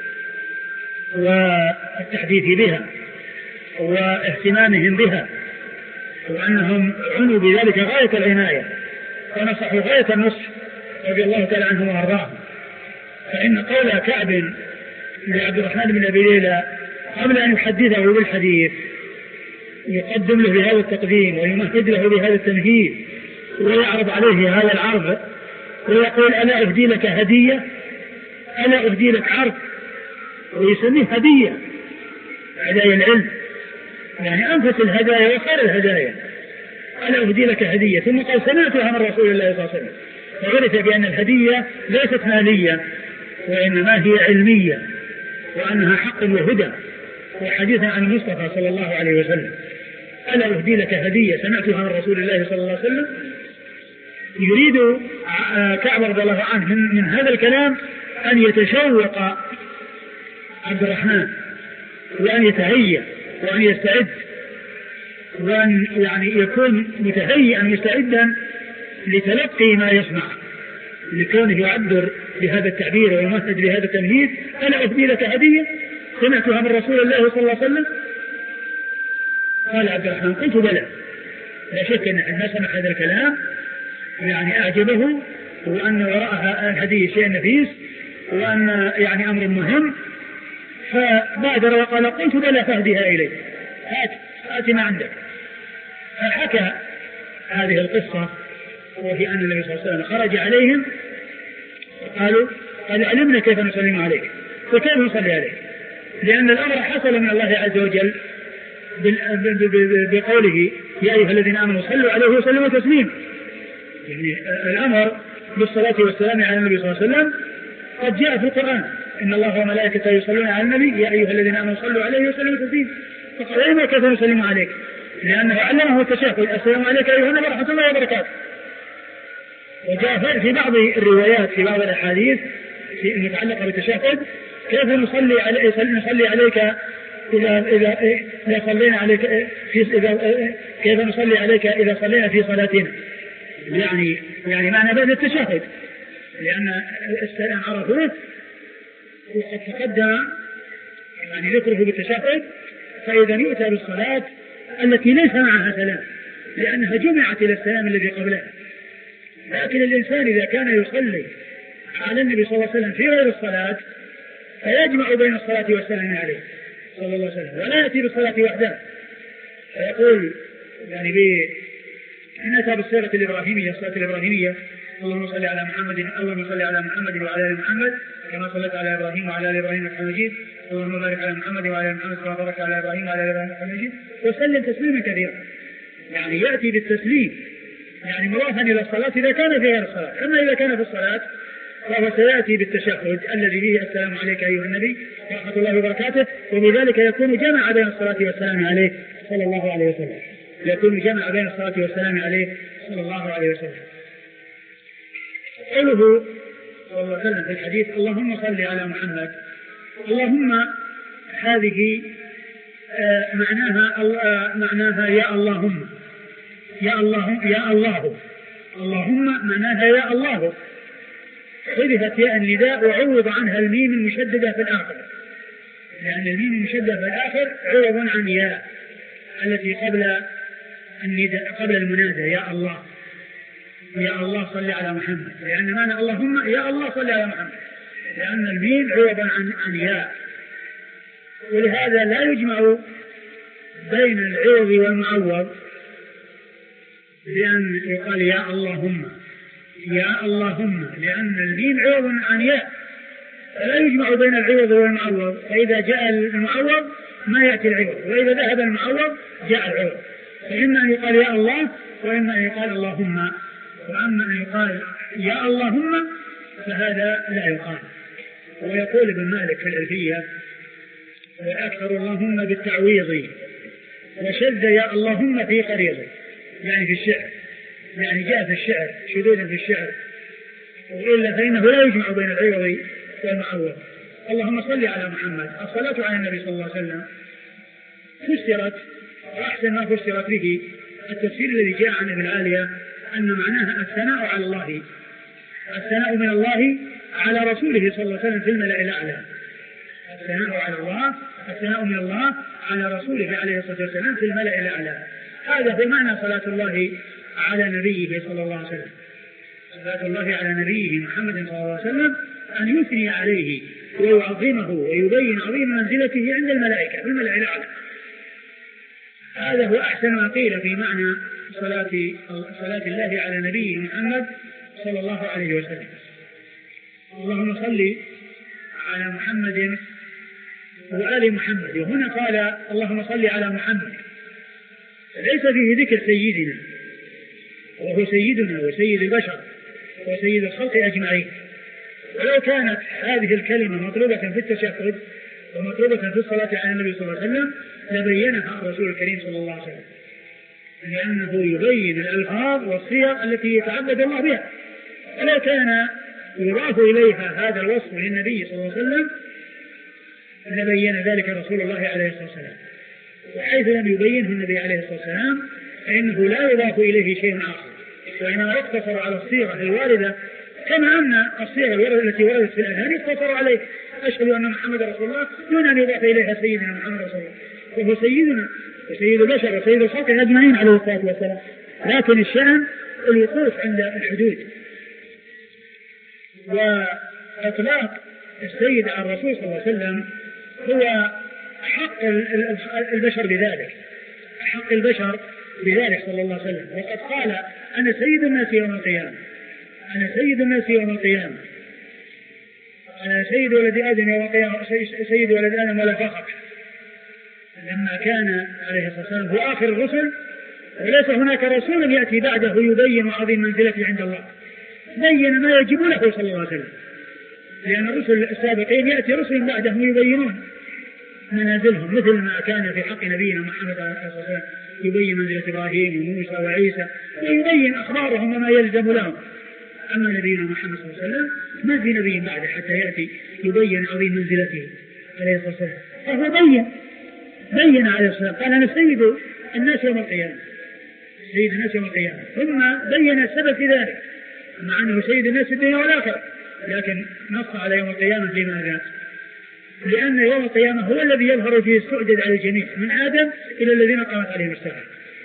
والتحديث بها واهتمامهم بها، وأنهم عنوا بذلك غاية العناية ونصحوا غاية النصح رضي الله تعالى عنهم وأرضاهم. فإن قول كعب لعبد الرحمن بن أبي ليلى قبل أن يحدثه بالحديث يقدم له بهذا التقديم ويمهد له بهذا التمهيد ويعرض عليه هذا العرض ويقول ألا أهدي لك هدية، ألا أهدي لك عرض، ويسميه هدية، هدايا العلم يعني أنفس الهدايا وخير الهدايا، ألا أهدي لك هدية. ثم قال سمعتها من رسول الله صلى الله عليه وسلم، فعرف بأن الهدية ليست مالية وإنما هي علمية وأنها حق وهدى وحديثا عن المصطفى صلى الله عليه وسلم. ألا أهدي لك هدية سمعتها من رسول الله صلى الله عليه وسلم. يريد كعب رضي الله عنه من هذا الكلام أن يتشوق عبد الرحمن وأن يتهيأ وأن يستعد وأن يعني يكون متهيئا مستعدا لتلقي ما يسمع، لكونه يعبر بهذا التعبير ويمهد بهذا التمهيد. ألا أهدي لك هدية سمعتها من رسول الله صلى الله عليه وسلم؟ قال عبد الرحمن قلت بلى. لا شك أن ما سمع هذا الكلام يعني أعجبه وأن وراءها الهدية شيء نفيس وأن يعني أمر مهم، فبادر وقال قلت بلى فاهدها إلي، هات هات ما عندك. فحكى هذه القصة وهي أن النبي صلى الله عليه وسلم خرج عليهم قالوا قد علمنا كيف نسلم عليك فكيف نصلي عليك، لأن الأمر حصل من الله عز وجل بقوله يا أيها الذين آمنوا صلوا عليه وسلموا تسليما. يعني الأمر بالصلاة والسلام على النبي صلى الله عليه وسلم قد جاء في القرآن إن الله وملائكته يصلون على النبي يا أيها الذين آمنوا صلوا عليه وسلموا تسليما. فقال علمنا كيف نسلم عليك لأنه علمه التشهد السلام عليك أيها النبي ورحمة الله وبركاته. وجاء في بعض الروايات في بعض الأحاديث المتعلقة بالتشهد كيف نصلي عليك نصلي عليك إذا إذا إذا صلينا عليك في إذا كيف نصلي عليك إذا صلينا في صلاتنا، يعني يعني معنى هذا التشهد لأن السلام عرفوه وقد تقدم يعني ذكره بالتشهد. فإذا يؤتى بالصلاة التي ليس معها سلام لأنها جمعت إلى السلام الذي قبلها، لكن الإنسان إذا كان يصلي على النبي صلى الله عليه وسلم في غير الصلاة فيجمع بين الصلاة والسلام عليه صلى الله عليه وسلم ولا يأتي بالصلاة وحدها. فيقول يعني إن أتى بالسيرة الإبراهيمية الصلاة الإبراهيمية اللهم صل على محمد اللهم صل على محمد وعلى آل محمد كما صليت على إبراهيم وعلى آل إبراهيم إنك حميد مجيد، اللهم بارك على محمد وعلى آل محمد كما باركت على إبراهيم وعلى آل إبراهيم إنك حميد مجيد، وسلم تسليما كثيرا. يعني يأتي بالتسليم يعني مضافا إلى الصلاة إذا كان في غير الصلاة، أما إذا كان في الصلاة فهو سيأتي بالتشهد الذي فيه السلام عليك أيها النبي ورحمة الله وبركاته، وبذلك يكون جمع بين الصلاة والسلام عليه صلى الله عليه وسلم، يكون جمع بين الصلاة والسلام عليه صلى الله عليه وسلم. قوله صلى الله عليه وسلم في الحديث اللهم صل على محمد، اللهم هذه آه معناها آه معناها يا اللهم يا الله يا الله اللهم معناها يا الله، حذفت ياء النداء وعوض عنها الميم المشددة في الآخر، لأن الميم المشددة في الآخر عوض عن ياء التي قبل النداء قبل المنادى يا الله يا الله صل على محمد، لأن معنى اللهم يا الله صل على محمد لأن الميم عوض عن عن ياء. ولهذا لا يجمع بين العوض والمعوض بأن يقال يا اللهم يا اللهم، لأن الميم عوض عن ياء لا يجمع بين العوض والمعوض، فإذا جاء المعوض ما يأتي العوض، وإذا ذهب المعوض جاء العوض، فإما أن يقال يا الله وإما أن يقال اللهم، وأما أن يقال يا اللهم فهذا لا يقال. ويقول ابن مالك في الألفية وأكثر اللهم بالتعويض وشذ يا اللهم في قريض، يعني في الشعر، يعني جاء في الشعر شذوذا في الشعر، وإلا فإنه لا يجمع بين العوض والمعوض. اللهم صل على محمد، الصلاة على النبي صلى الله عليه وسلم فسرت وأحسن ما فسرت به التفسير الذي جاء عن ابن العالية أن معناها الثناء على الله، الثناء من الله على رسوله صلى الله عليه وسلم في الملأ الأعلى، الثناء على الله، الثناء من الله على رسوله عليه الصلاة والسلام في الملأ الأعلى. هذا هو معنى صلاة الله على نبيه صلى الله عليه وسلم، صلاة الله على نبيه محمد صلى الله عليه وسلم أن يثني عليه ويعظمه ويبين عظيم منزلته عند الملائكة في الملأ الأعلى. هذا هو أحسن ما قيل في معنى صلاة صلاة الله على نبيه محمد صلى الله عليه وسلم. اللهم صل على محمد وآل محمد، وهنا قال اللهم صل على محمد، ليس فيه ذكر سيدنا، وهو سيدنا وسيد البشر وسيد الخلق أجمعين. ولو كانت هذه الكلمة مطلوبة في التشهد ومطلوبة في الصلاة على النبي صلى الله عليه وسلم لبينها الرسول الكريم صلى الله عليه وسلم، لأنه يبين الألفاظ والصيغ التي يتعبد الله بها. ولو كان يضاف إليها هذا الوصف للنبي صلى الله عليه وسلم لبين ذلك رسول الله عليه الصلاة والسلام، وحيث لم يبينه النبي عليه الصلاة والسلام فإنه لا يضاف إليه شيء آخر، وإنما يقتصر على الصيغة الواردة، كما أن الصيغة التي وردت في الأذان يقتصر عليه أشهد أن محمد رسول الله دون أن يضاف إليها سيدنا محمد رسول الله، وهو سيدنا وسيد البشر وسيد الخلق أجمعين عليه الصلاة والسلام. لكن الشأن الوقوف عند الحدود، وإطلاق السيد على الرسول صلى الله عليه وسلم هو حق البشر بذلك، حق البشر بذلك صلى الله عليه وسلم. وقد قال أنا سيد الناس يوم القيامة، أنا سيد الناس يوم القيامة، أنا سيد ولد آدم يوم القيامة، سيد ولد آدم ولا فخر، لما كان عليه الصلاة والسلام هو آخر الرسل وليس هناك رسول يأتي بعده يبين عظيم منزلته عند الله، بين ما يجب له صلى الله عليه وسلم، لأن الرسل السابقين يأتي رسل بعدهم يبينون منازلهم، مثل ما كان في حق نبينا محمد عليه الصلاة والسلام يبين منزلة إبراهيم وموسى وعيسى ويبين أخبارهم وما يلزم لهم. أما نبينا محمد صلى الله عليه وسلم ما في نبي بعده حتى يأتي يبين عظيم منزلته عليه الصلاة والسلام، فهو بين بين عليه الصلاة والسلام قال أنا سيد الناس يوم القيامة، سيد الناس يوم القيامة، ثم بين السبب في ذلك مع أنه سيد الناس في الدنيا والآخرة، لكن نص على يوم القيامة لماذا؟ لأن يوم القيامة هو الذي يظهر فيه السؤدد على الجميع من آدم إلى الذين قامت عليهم الساعة،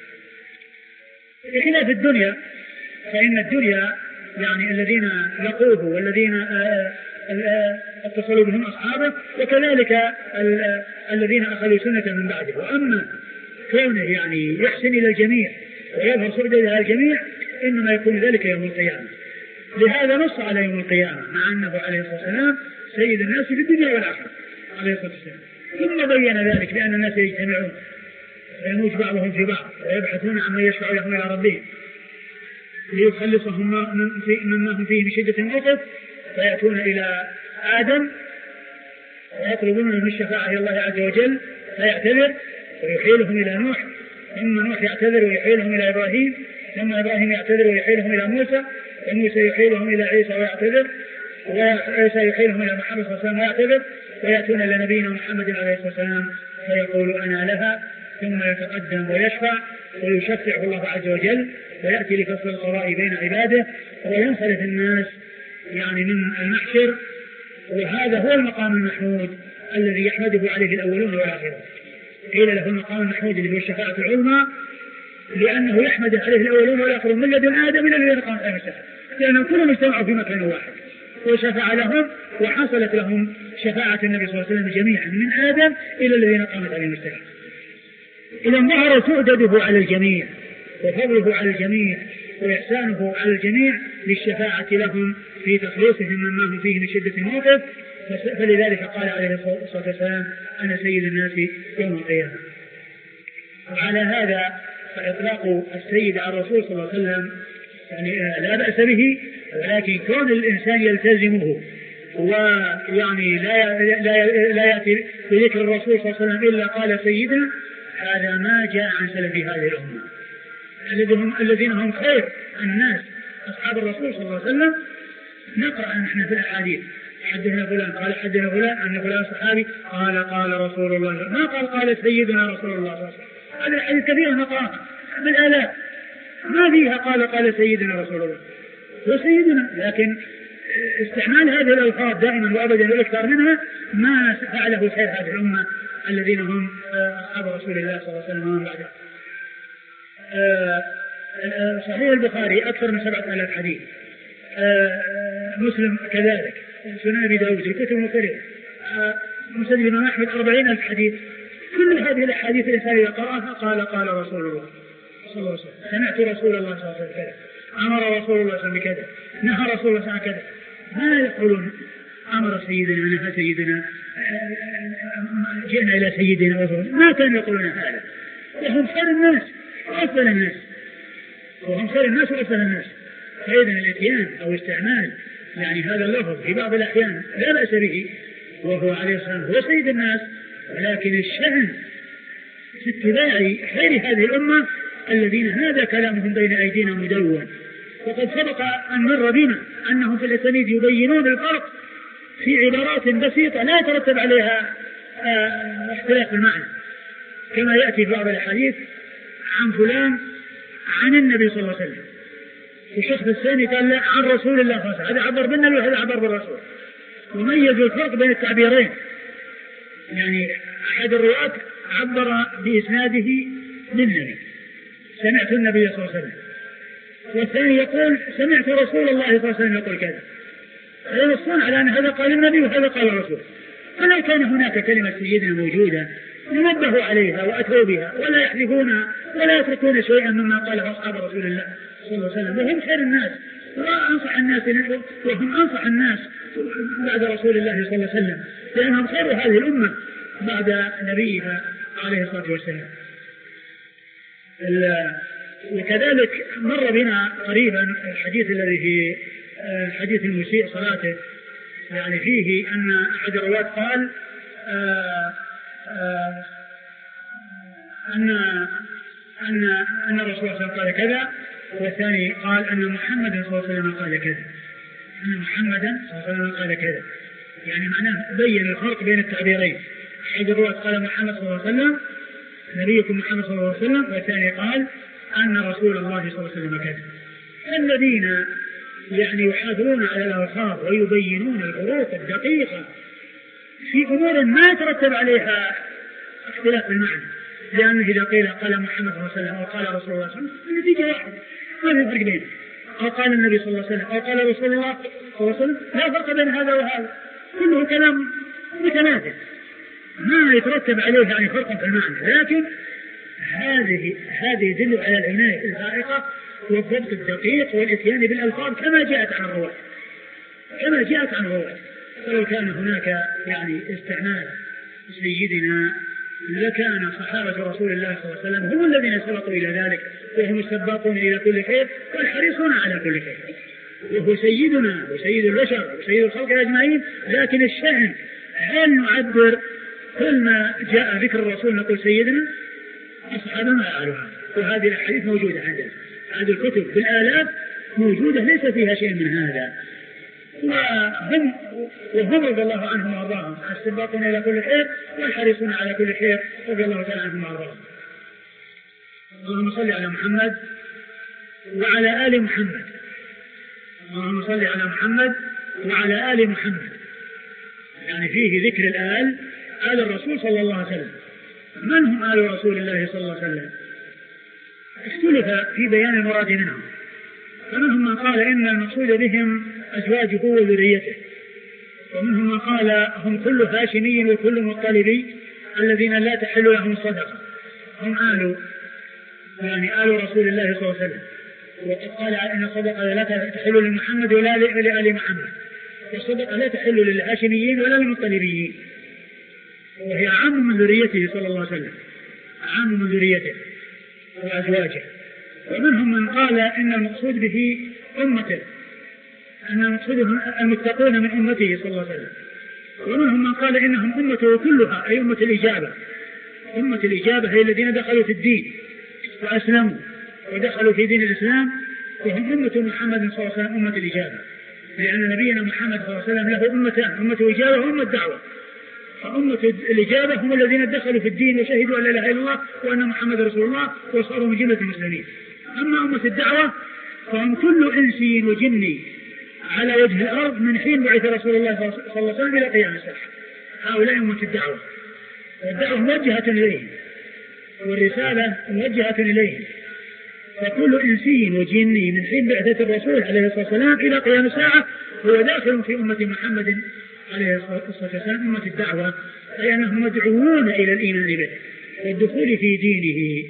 بخلاف الدنيا فإن الدنيا يعني الذين لقوه والذين اتصلوا بهم أصحابه وكذلك الذين أخذوا سنة من بعده. وأما كونه يعني يحسن إلى الجميع ويظهر سؤدد على الجميع إنما يكون ذلك يوم القيامة. لهذا نص على يوم القيامة مع أنه عليه الصلاة والسلام سيد الناس في الدنيا والآخرة عليه الصلاة والسلام، ثم بين ذلك بأن الناس يجتمعون ويموج بعضهم في بعض ويبحثون عما يشفع لهم إلى ربهم ليخلصهم مما هم فيه من شدة الموقف، فيأتون إلى آدم ويطلبون من الشفاعة إلى الله عز وجل فيعتذر ويحيلهم إلى نوح، ثم نوح يعتذر ويحيلهم إلى إبراهيم، ثم إبراهيم يعتذر ويحيلهم إلى موسى، وموسى يحيلهم إلى عيسى ويعتذر، وعيسى يحيلهم إلى محمد صلى الله عليه وسلم ويعتذر، ويأتون إلى نبينا محمد عليه الصلاة والسلام فيقول أنا لها، ثم يتقدم ويشفع ويشفعه الله عز وجل ويأتي لفصل القضاء بين عباده وينصرف الناس يعني من المحشر. وهذا هو المقام المحمود الذي يحمده عليه الأولون والآخرون، قيل له المقام المحمود اللي هو الشفاعة العظمى لأنه يحمد عليه الأولون والآخرون من لدن آدم إلى الذين قامت عليهم الساعة، لأنهم كلهم اجتمعوا في مكان واحد وشفع لهم وحصلت لهم شفاعة النبي صلى الله عليه وسلم جميعا من آدم إلى الذين قامت عليهم الساعة. إذا ظهر سؤدده على الجميع وفضله على الجميع وإحسانه على الجميع للشفاعة لهم في تخليصهم مما هم فيه من شدة الموقف فلذلك قال عليه الصلاة والسلام أنا سيد الناس يوم القيامة. وعلى هذا فإطلاق السيد على الرسول صلى الله عليه وسلم يعني لا بأس به، ولكن كون الإنسان يلتزمه ويعني لا لا لا يأتي بذكر الرسول صلى الله عليه وسلم إلا قال سيدنا، هذا ما جاء عن سلف هذه الأمة الذين هم خير الناس أصحاب الرسول صلى الله عليه وسلم. نقرأ نحن في الأحاديث حدثنا فلان قال حدثنا فلان أن فلان صحابي قال قال رسول الله، ما قال قال سيدنا رسول الله صلى الله عليه وسلم. هذه الحديث كثيرة نقرأها بالآلاف ما فيها قال قال سيدنا رسول الله وسيدنا، لكن استعمال هذه الألفاظ دائما وأبدا والإكثار منها ما فعله خير هذه الأمة الذين هم أصحاب رسول الله صلى الله عليه وسلم ومن بعده. صحيح البخاري أكثر من سبعة آلاف حديث، مسلم كذلك، سنن أبي داود، الكتب المكررة، مسند الإمام أحمد أربعين ألف حديث. كل هذه الأحاديث الإنسان إذا قرأها قال قال رسول الله صلى الله عليه وسلم، سمعت رسول الله صلى الله عليه وسلم كذا، أمر رسول الله صلى الله عليه وسلم بكذا، نهى رسول الله صلى الله عليه وسلم كذا. ما يقولون أمر سيدنا نهى سيدنا جئنا إلى سيدنا رسول، ما كانوا يقولون هذا. وهم خير الناس وأفضل الناس، وهم خير الناس وأفضل الناس. فإذا الإتيان أو استعمال يعني هذا اللفظ في بعض الأحيان لا بأس به، وهو عليه السلام هو سيد الناس، ولكن الشأن في اتباع خير هذه الأمة الذين هذا كلامهم بين أيدينا مدون. وقد سبق أن مر بنا أنهم في الأسانيد يبينون الفرق في عبارات بسيطة لا يترتب عليها اختلاف المعنى، كما يأتي في بعض الحديث عن فلان عن النبي صلى الله عليه وسلم، والشخص الثاني قال لا عن رسول الله صلى الله عليه وسلم، هذا عبر بالنبي وهذا عبر بالرسول. وميزوا الفرق بين التعبيرين، يعني أحد الرواة عبر بإسناده للنبي سمعت النبي صلى الله عليه وسلم، والثاني يقول سمعت رسول الله صلى الله عليه وسلم يقول كذا، فينصون على أن هذا قال النبي وهذا قال الرسول. فلو كان هناك كلمة سيدنا موجودة ننبهوا عليها وأتوا بها ولا يحذفونها ولا يتركون شيئا مما قاله أصحاب رسول الله صلى الله عليه وسلم، وهم خير الناس وأنصح الناس، وهم أنصح الناس بعد رسول الله صلى الله عليه وسلم، لأنهم خير هذه الأمة بعد نبيها عليه الصلاة والسلام. وكذلك مر بنا قريبا الحديث الذي في حديث المسيء صلاته، يعني فيه أن أحد الرواة قال آآ آآ أن أن أن الرسول صلى الله عليه وسلم قال كذا، والثاني قال أن محمد صلى الله عليه وسلم قال كذا، أن محمدا صلى الله عليه وسلم قال كذا، يعني معناه بين الفرق بين التعبيرين. أحد الرواة قال محمد صلى الله عليه وسلم نبيكم محمد صلى الله عليه وسلم، والثاني قال أن رسول الله صلى الله عليه وسلم كذا. الذين يعني يحافظون على الألفاظ ويبينون الفروق الدقيقة في أمور ما يترتب عليها اختلاف المعنى، لأنه إذا قيل قال محمد صلى الله عليه وسلم أو قال رسول الله صلى الله عليه وسلم النتيجة واحدة ما في فرق بينه، أو قال النبي صلى الله عليه وسلم أو قال رسول الله صلى الله عليه وسلم، لا فرق بين هذا وهذا، كله كلام متماثل ما يترتب عليه يعني فرق في المعنى. لكن هذه هذه يدل على العناية الفائقة والضبط الدقيق والإتيان بالألفاظ كما جاءت عن الرواة كما جاءت عن الرواة. فلو كان هناك يعني استعمال سيدنا لكان صحابة رسول الله صلى الله عليه وسلم هم الذين سبقوا إلى ذلك، وهم السباقون إلى كل خير والحريصون على كل خير، وهو سيدنا وسيد البشر وسيد الخلق أجمعين. لكن الشأن هل نعبر كل ما جاء ذكر الرسول نقول سيدنا؟ أصحابنا ما يفعلوا هذا، وهذه الأحاديث موجودة عندنا، هذه الكتب بالآلاف موجودة ليس فيها شيء من هذا، وهم وهم رضي الله عنهم وارضاهم السباقون إلى كل خير والحريصون على كل خير رضي الله تعالى عنهم وارضاهم. اللهم صل على محمد وعلى آل محمد. اللهم صل على محمد وعلى آل محمد، يعني فيه ذكر الآل، آل الرسول صلى الله عليه وسلم. من هم آل رسول الله صلى الله عليه وسلم؟ اختلف في بيان المراد منهم، فمنهم من قال إن المقصود بهم أزواجه وذريته، ومنهم من قال هم كل هاشمي وكل مطلبي الذين لا تحل لهم الصدقة، هم آل يعني آل رسول الله صلى الله عليه وسلم. وقد قال إن الصدقة لا تحل لمحمد ولا لآل محمد، والصدقة لا تحل للهاشميين ولا للمطلبيين، وهي أعم من ذريته صلى الله عليه وسلم، أعم من ذريته وأزواجه. ومنهم من قال إن المقصود به أمته، أن المقصود المتقون من أمته صلى الله عليه وسلم. ومنهم من قال إنهم أمته كلها، أي أمة الإجابة. أمة الإجابة هي الذين دخلوا في الدين وأسلموا ودخلوا في دين الإسلام، وهم أمة محمد صلى الله عليه وسلم أمة الإجابة، لأن نبينا محمد صلى الله عليه وسلم له أمتان، أمة إجابة وأمة دعوة. فأمة الإجابة هم الذين دخلوا في الدين وشهدوا أن لا إله إلا الله وأن محمد رسول الله وصاروا من جملة المسلمين. أما أمة الدعوة فهم كل إنسي وجني على وجه الأرض من حين بعث رسول الله صلى الله عليه وسلم إلى قيام الساعة، هؤلاء أمة الدعوة، والدعوة موجهة إليهم والرسالة موجهة إليهم. فكل إنسي وجني من حين بعثة الرسول عليه الصلاة والسلام إلى قيام الساعة هو داخل في أمة محمد عليه الصلاة والسلام، أمة الدعوة، أي أنهم مدعوون إلى الإيمان به والدخول في دينه.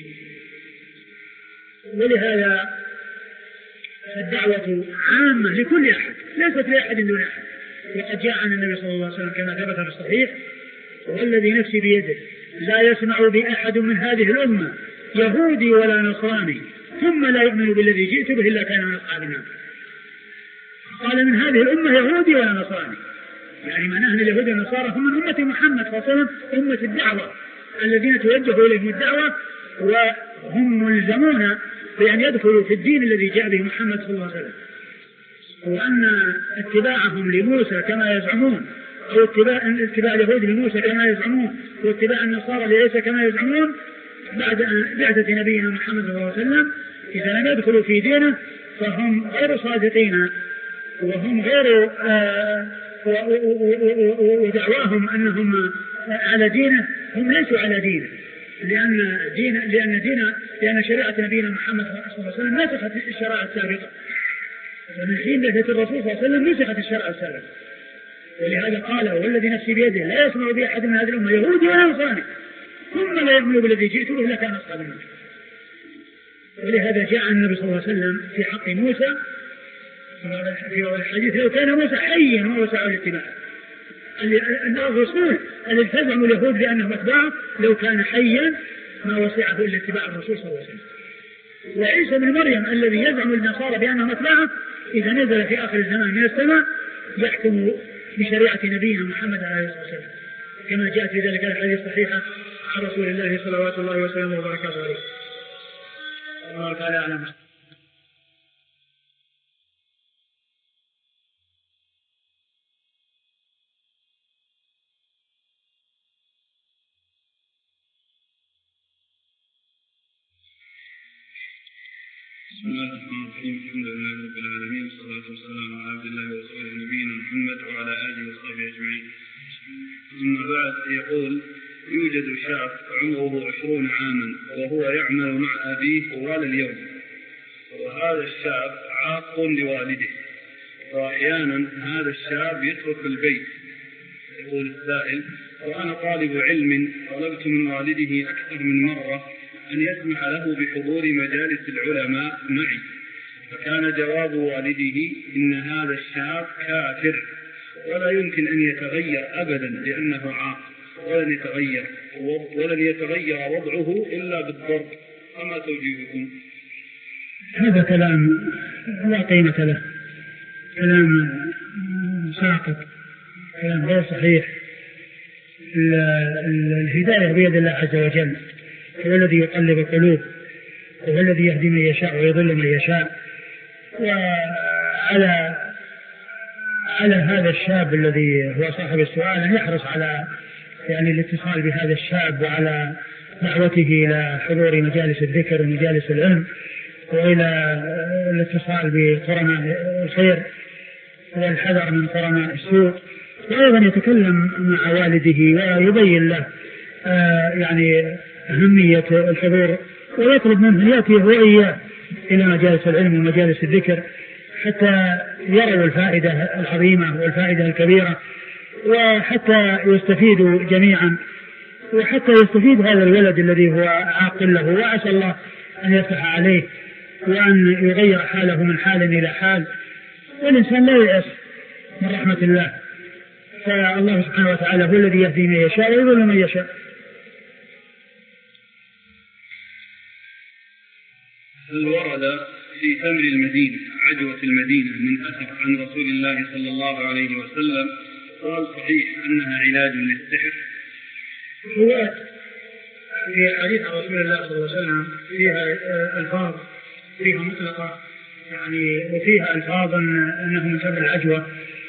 ولهذا الدعوة عامة لكل أحد، ليست لأحد دون أحد. وقد جاء عن النبي صلى الله عليه وسلم كما ثبت في الصحيح: والذي نفسي بيده لا يسمع بأحد من هذه الأمة يهودي ولا نصراني ثم لا يؤمن بالذي جئت به إلا كان من أصحاب النار. قال من هذه الأمة يهودي ولا نصراني، يعني معناه أن اليهود والنصارى هم من أمة محمد صلى الله عليه وسلم، أمة الدعوة الذين توجه إليهم الدعوة، وهم ملزمون بأن يدخلوا في الدين الذي جاء به محمد صلى الله عليه وسلم. وأن اتباعهم لموسى كما يزعمون، أو اتباع, اتباع اليهود لموسى كما يزعمون، واتباع النصارى لعيسى كما يزعمون بعد بعثة نبينا محمد صلى الله عليه وسلم، إذا لم يدخلوا في دينه فهم غير صادقين، وهم غير آه ودعواهم أنهم على دينه، هم ليسوا على دينه، لأن دين لأن دين لأن شريعة نبينا محمد صلى الله عليه وسلم نسخت الشرائع السابقة، ومن حين بعثة الرسول صلى الله عليه وسلم نسخت الشرائع السابقة. ولهذا قال: والذي نفسي بيده لا يسمع بأحد من هذه الأمة يهودي ولا نصراني ثم لا يؤمن بالذي جئت به إلا كان أصحاب النار. ولهذا جاء النبي صلى الله عليه وسلم في حق موسى في الحديث: لو كان موسى حيا ما وسعه الاتباع. أن الرسول الذي تزعم اليهود بأنهم أتباعه لو كان حيا ما وسعه إلا اتباع الرسول صلى الله عليه وسلم. وعيسى بن مريم الذي يزعم النصارى بأنهم أتباعه إذا نزل في آخر الزمان من السماء يحكم بشريعة نبينا محمد عليه الصلاة والسلام، كما جاءت في ذلك الحديث الصحيحة عن رسول الله صلوات الله وسلامه وبركاته عليه. الله تعالى أعلم. بسم الله الرحمن الرحيم. الحمد لله رب العالمين، والصلاة والسلام على عبد الله ورسوله نبينا محمد وعلى آله وصحبه أجمعين. أما بعد، يقول: يوجد شاب عمره عشرون عاما وهو يعمل مع أبيه طوال اليوم، وهذا الشاب عاق لوالده، وأحيانا هذا الشاب يترك البيت. يقول السائل: وأنا طالب علم طلبت من والده أكثر من مرة أن يسمح له بحضور مجالس العلماء معي، فكان جواب والده: إن هذا الشاب كافر ولا يمكن أن يتغير أبدا لأنه عاق، ولن يتغير ولن يتغير وضعه إلا بالضرب، فما توجيهكم؟ هذا كلام لا قيمة له، كلام ساقط، كلام غير صحيح. الهداية بيد الله عز وجل، هو الذي يقلب القلوب، وهو الذي يهدي من يشاء ويضل من يشاء. وعلى على هذا الشاب الذي هو صاحب السؤال أن يحرص على يعني الاتصال بهذا الشاب، وعلى دعوته إلى حضور مجالس الذكر ومجالس العلم، وإلى الاتصال بقرناء الخير والحذر من قرناء السوء، وأيضا يتكلم مع والده ويبين له آه يعني أهمية الحضور، ويطلب منه أن يأتي هو إياه إلى مجالس العلم ومجالس الذكر حتى يروا الفائدة العظيمة والفائدة الكبيرة، وحتى يستفيدوا جميعا، وحتى يستفيد هذا الولد الذي هو عاقل له، وعسى الله أن يفتح عليه وأن يغير حاله من حال إلى حال. والإنسان لا يأس من رحمة الله، فالله سبحانه وتعالى هو الذي يهدي من يشاء ويضل من يشاء. هل ورد في تمر المدينة عجوة المدينة من أثر عن رسول الله صلى الله عليه وسلم قال صحيح أنها علاج للسحر؟ ورد في حديث رسول الله صلى الله عليه وسلم فيها ألفاظ فيها مطلقة يعني، وفيها ألفاظ أنه من تمر العجوة،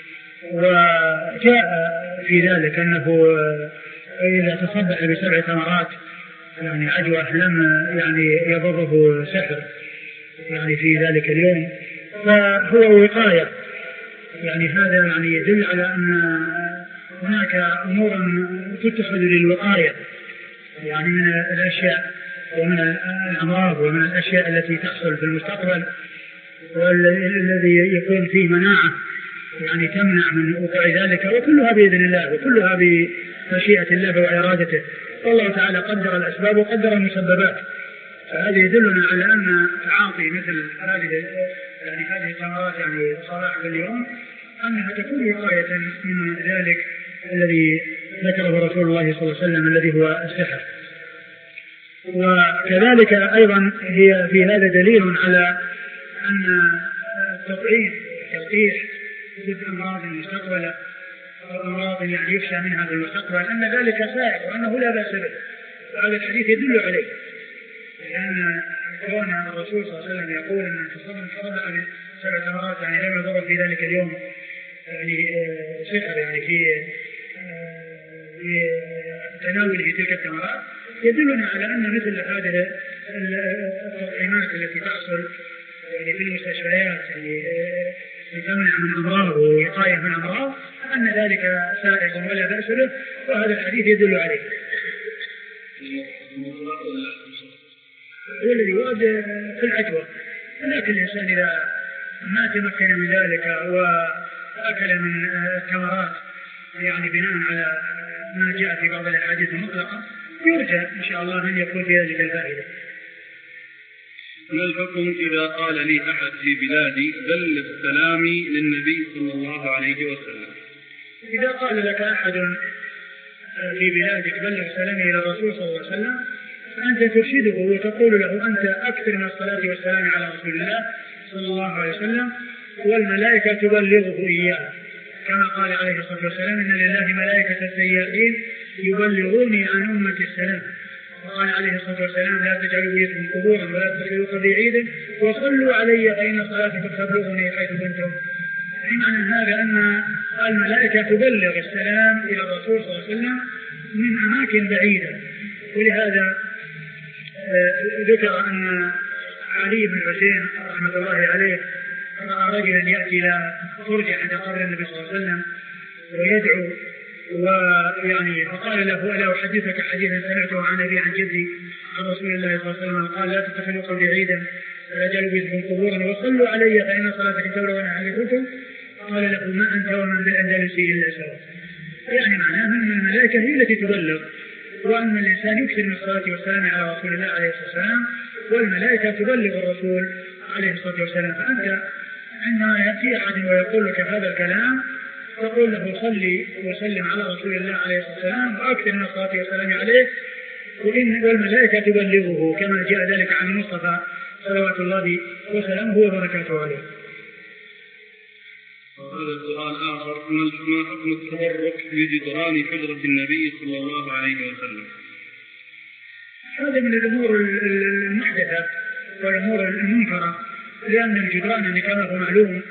وجاء في ذلك أنه إذا تصبح بسبع تمرات يعني عجوة لم يعني يضره سحر يعني في ذلك اليوم، فهو وقاية يعني. هذا يعني يدل على أن هناك أمور تتخذ للوقاية يعني من الأشياء ومن الأمراض ومن الأشياء التي تحصل في المستقبل، والذي يكون فيه مناعة يعني تمنع من وقوع ذلك، وكلها بإذن الله وكلها بمشيئة الله وإرادته، والله تعالى قدر الأسباب وقدر المسببات. فهذا يدلنا على أن تعاطي مثل هذه يعني هذه الثمرات يعني صباح اليوم أنها تكون وقاية من ذلك الذي ذكره رسول الله صلى الله عليه وسلم الذي هو السحر. وكذلك أيضا هي في هذا دليل على أن التطعيم تلقيح ضد أمراض المستقبل أو أمراض يعني يخشى منها في المستقبل أن ذلك سائغ وأنه لا بأس به، وهذا الحديث يدل عليه، لأن كون الرسول صلى الله عليه وسلم يقول أن تصبح صبح بسبع تمرات يعني لم يضر في ذلك اليوم يعني سحر يعني في تناوله تلك التمرات، يدلنا على أن مثل هذه التطعيمات التي تحصل يعني في المستشفيات يعني لتمنع من أمراض ووقاية من أمراض أن ذلك سائغ ولا بأس به، وهذا الحديث يدل عليه. هو الذي ورد في العجوة، لكن الإنسان إذا ما تمكن من ذلك وأكل من التمرات يعني بناء على ما جاء في بعض الأحاديث المطلقة يرجى إن شاء الله أن يكون في ذلك الفائدة. ما الحكم إذا قال لي أحد في بلادي بلغ سلامي للنبي صلى الله عليه وسلم؟ إذا قال لك أحد في بلادك بلغ سلامي إلى الرسول صلى الله عليه وسلم فأنت ترشده وتقول له أنت أكثر من الصلاة والسلام على رسول الله صلى الله عليه وسلم والملائكة تبلغه إياه، كما قال عليه الصلاة والسلام إن لله ملائكة سيئين يبلغوني عن أمة السلام، وقال عليه الصلاة والسلام لا تجعلوا بيوتكم قبورا ولا تتخذوا قبري عيدا وصلوا علي فإن صلاتكم تبلغني حيث كنتم. معنى هذا أن الملائكة تبلغ السلام إلى الرسول صلى الله عليه وسلم من أماكن بعيدة، ولهذا ذكر أن علي بن الحسين رحمة الله عليه رأى رجلا يأتي إلى فرج عند قبر النبي صلى الله عليه وسلم ويدعو، ويعني فقال له ألا أحدثك حديثا سمعته عن أبي عن جدي عن رسول الله صلى الله عليه وسلم قال لا تتخذوا قبري عيدا ولا تجعلوا بيوتكم قبورا وصلوا علي فإن صلاتكم تبلغني حيث كنتم. قال له ما أنت ومن بالأندلس إلا سواء. يعني معناه أن الملائكة هي التي تبلغ، وأن الإنسان يكثر من الصلاة والسلام على رسول الله عليه الصلاة والسلام والملائكة تبلغ الرسول عليه الصلاة والسلام. فأنت عندما يأتي أحد ويقول لك هذا الكلام تقول له صلي وسلم على رسول الله عليه الصلاة والسلام وأكثر من الصلاة والسلام عليه وإن والملائكة تبلغه كما جاء ذلك عن المصطفى صلوات الله وسلامه وبركاته عليه. هذا السؤال آخر، ما حكم التبرك بجدران حجرة النبي صلى الله عليه وسلم؟ هذا من الأمور المحدثة والأمور المنكرة، لأن الجدران كما هو معلوم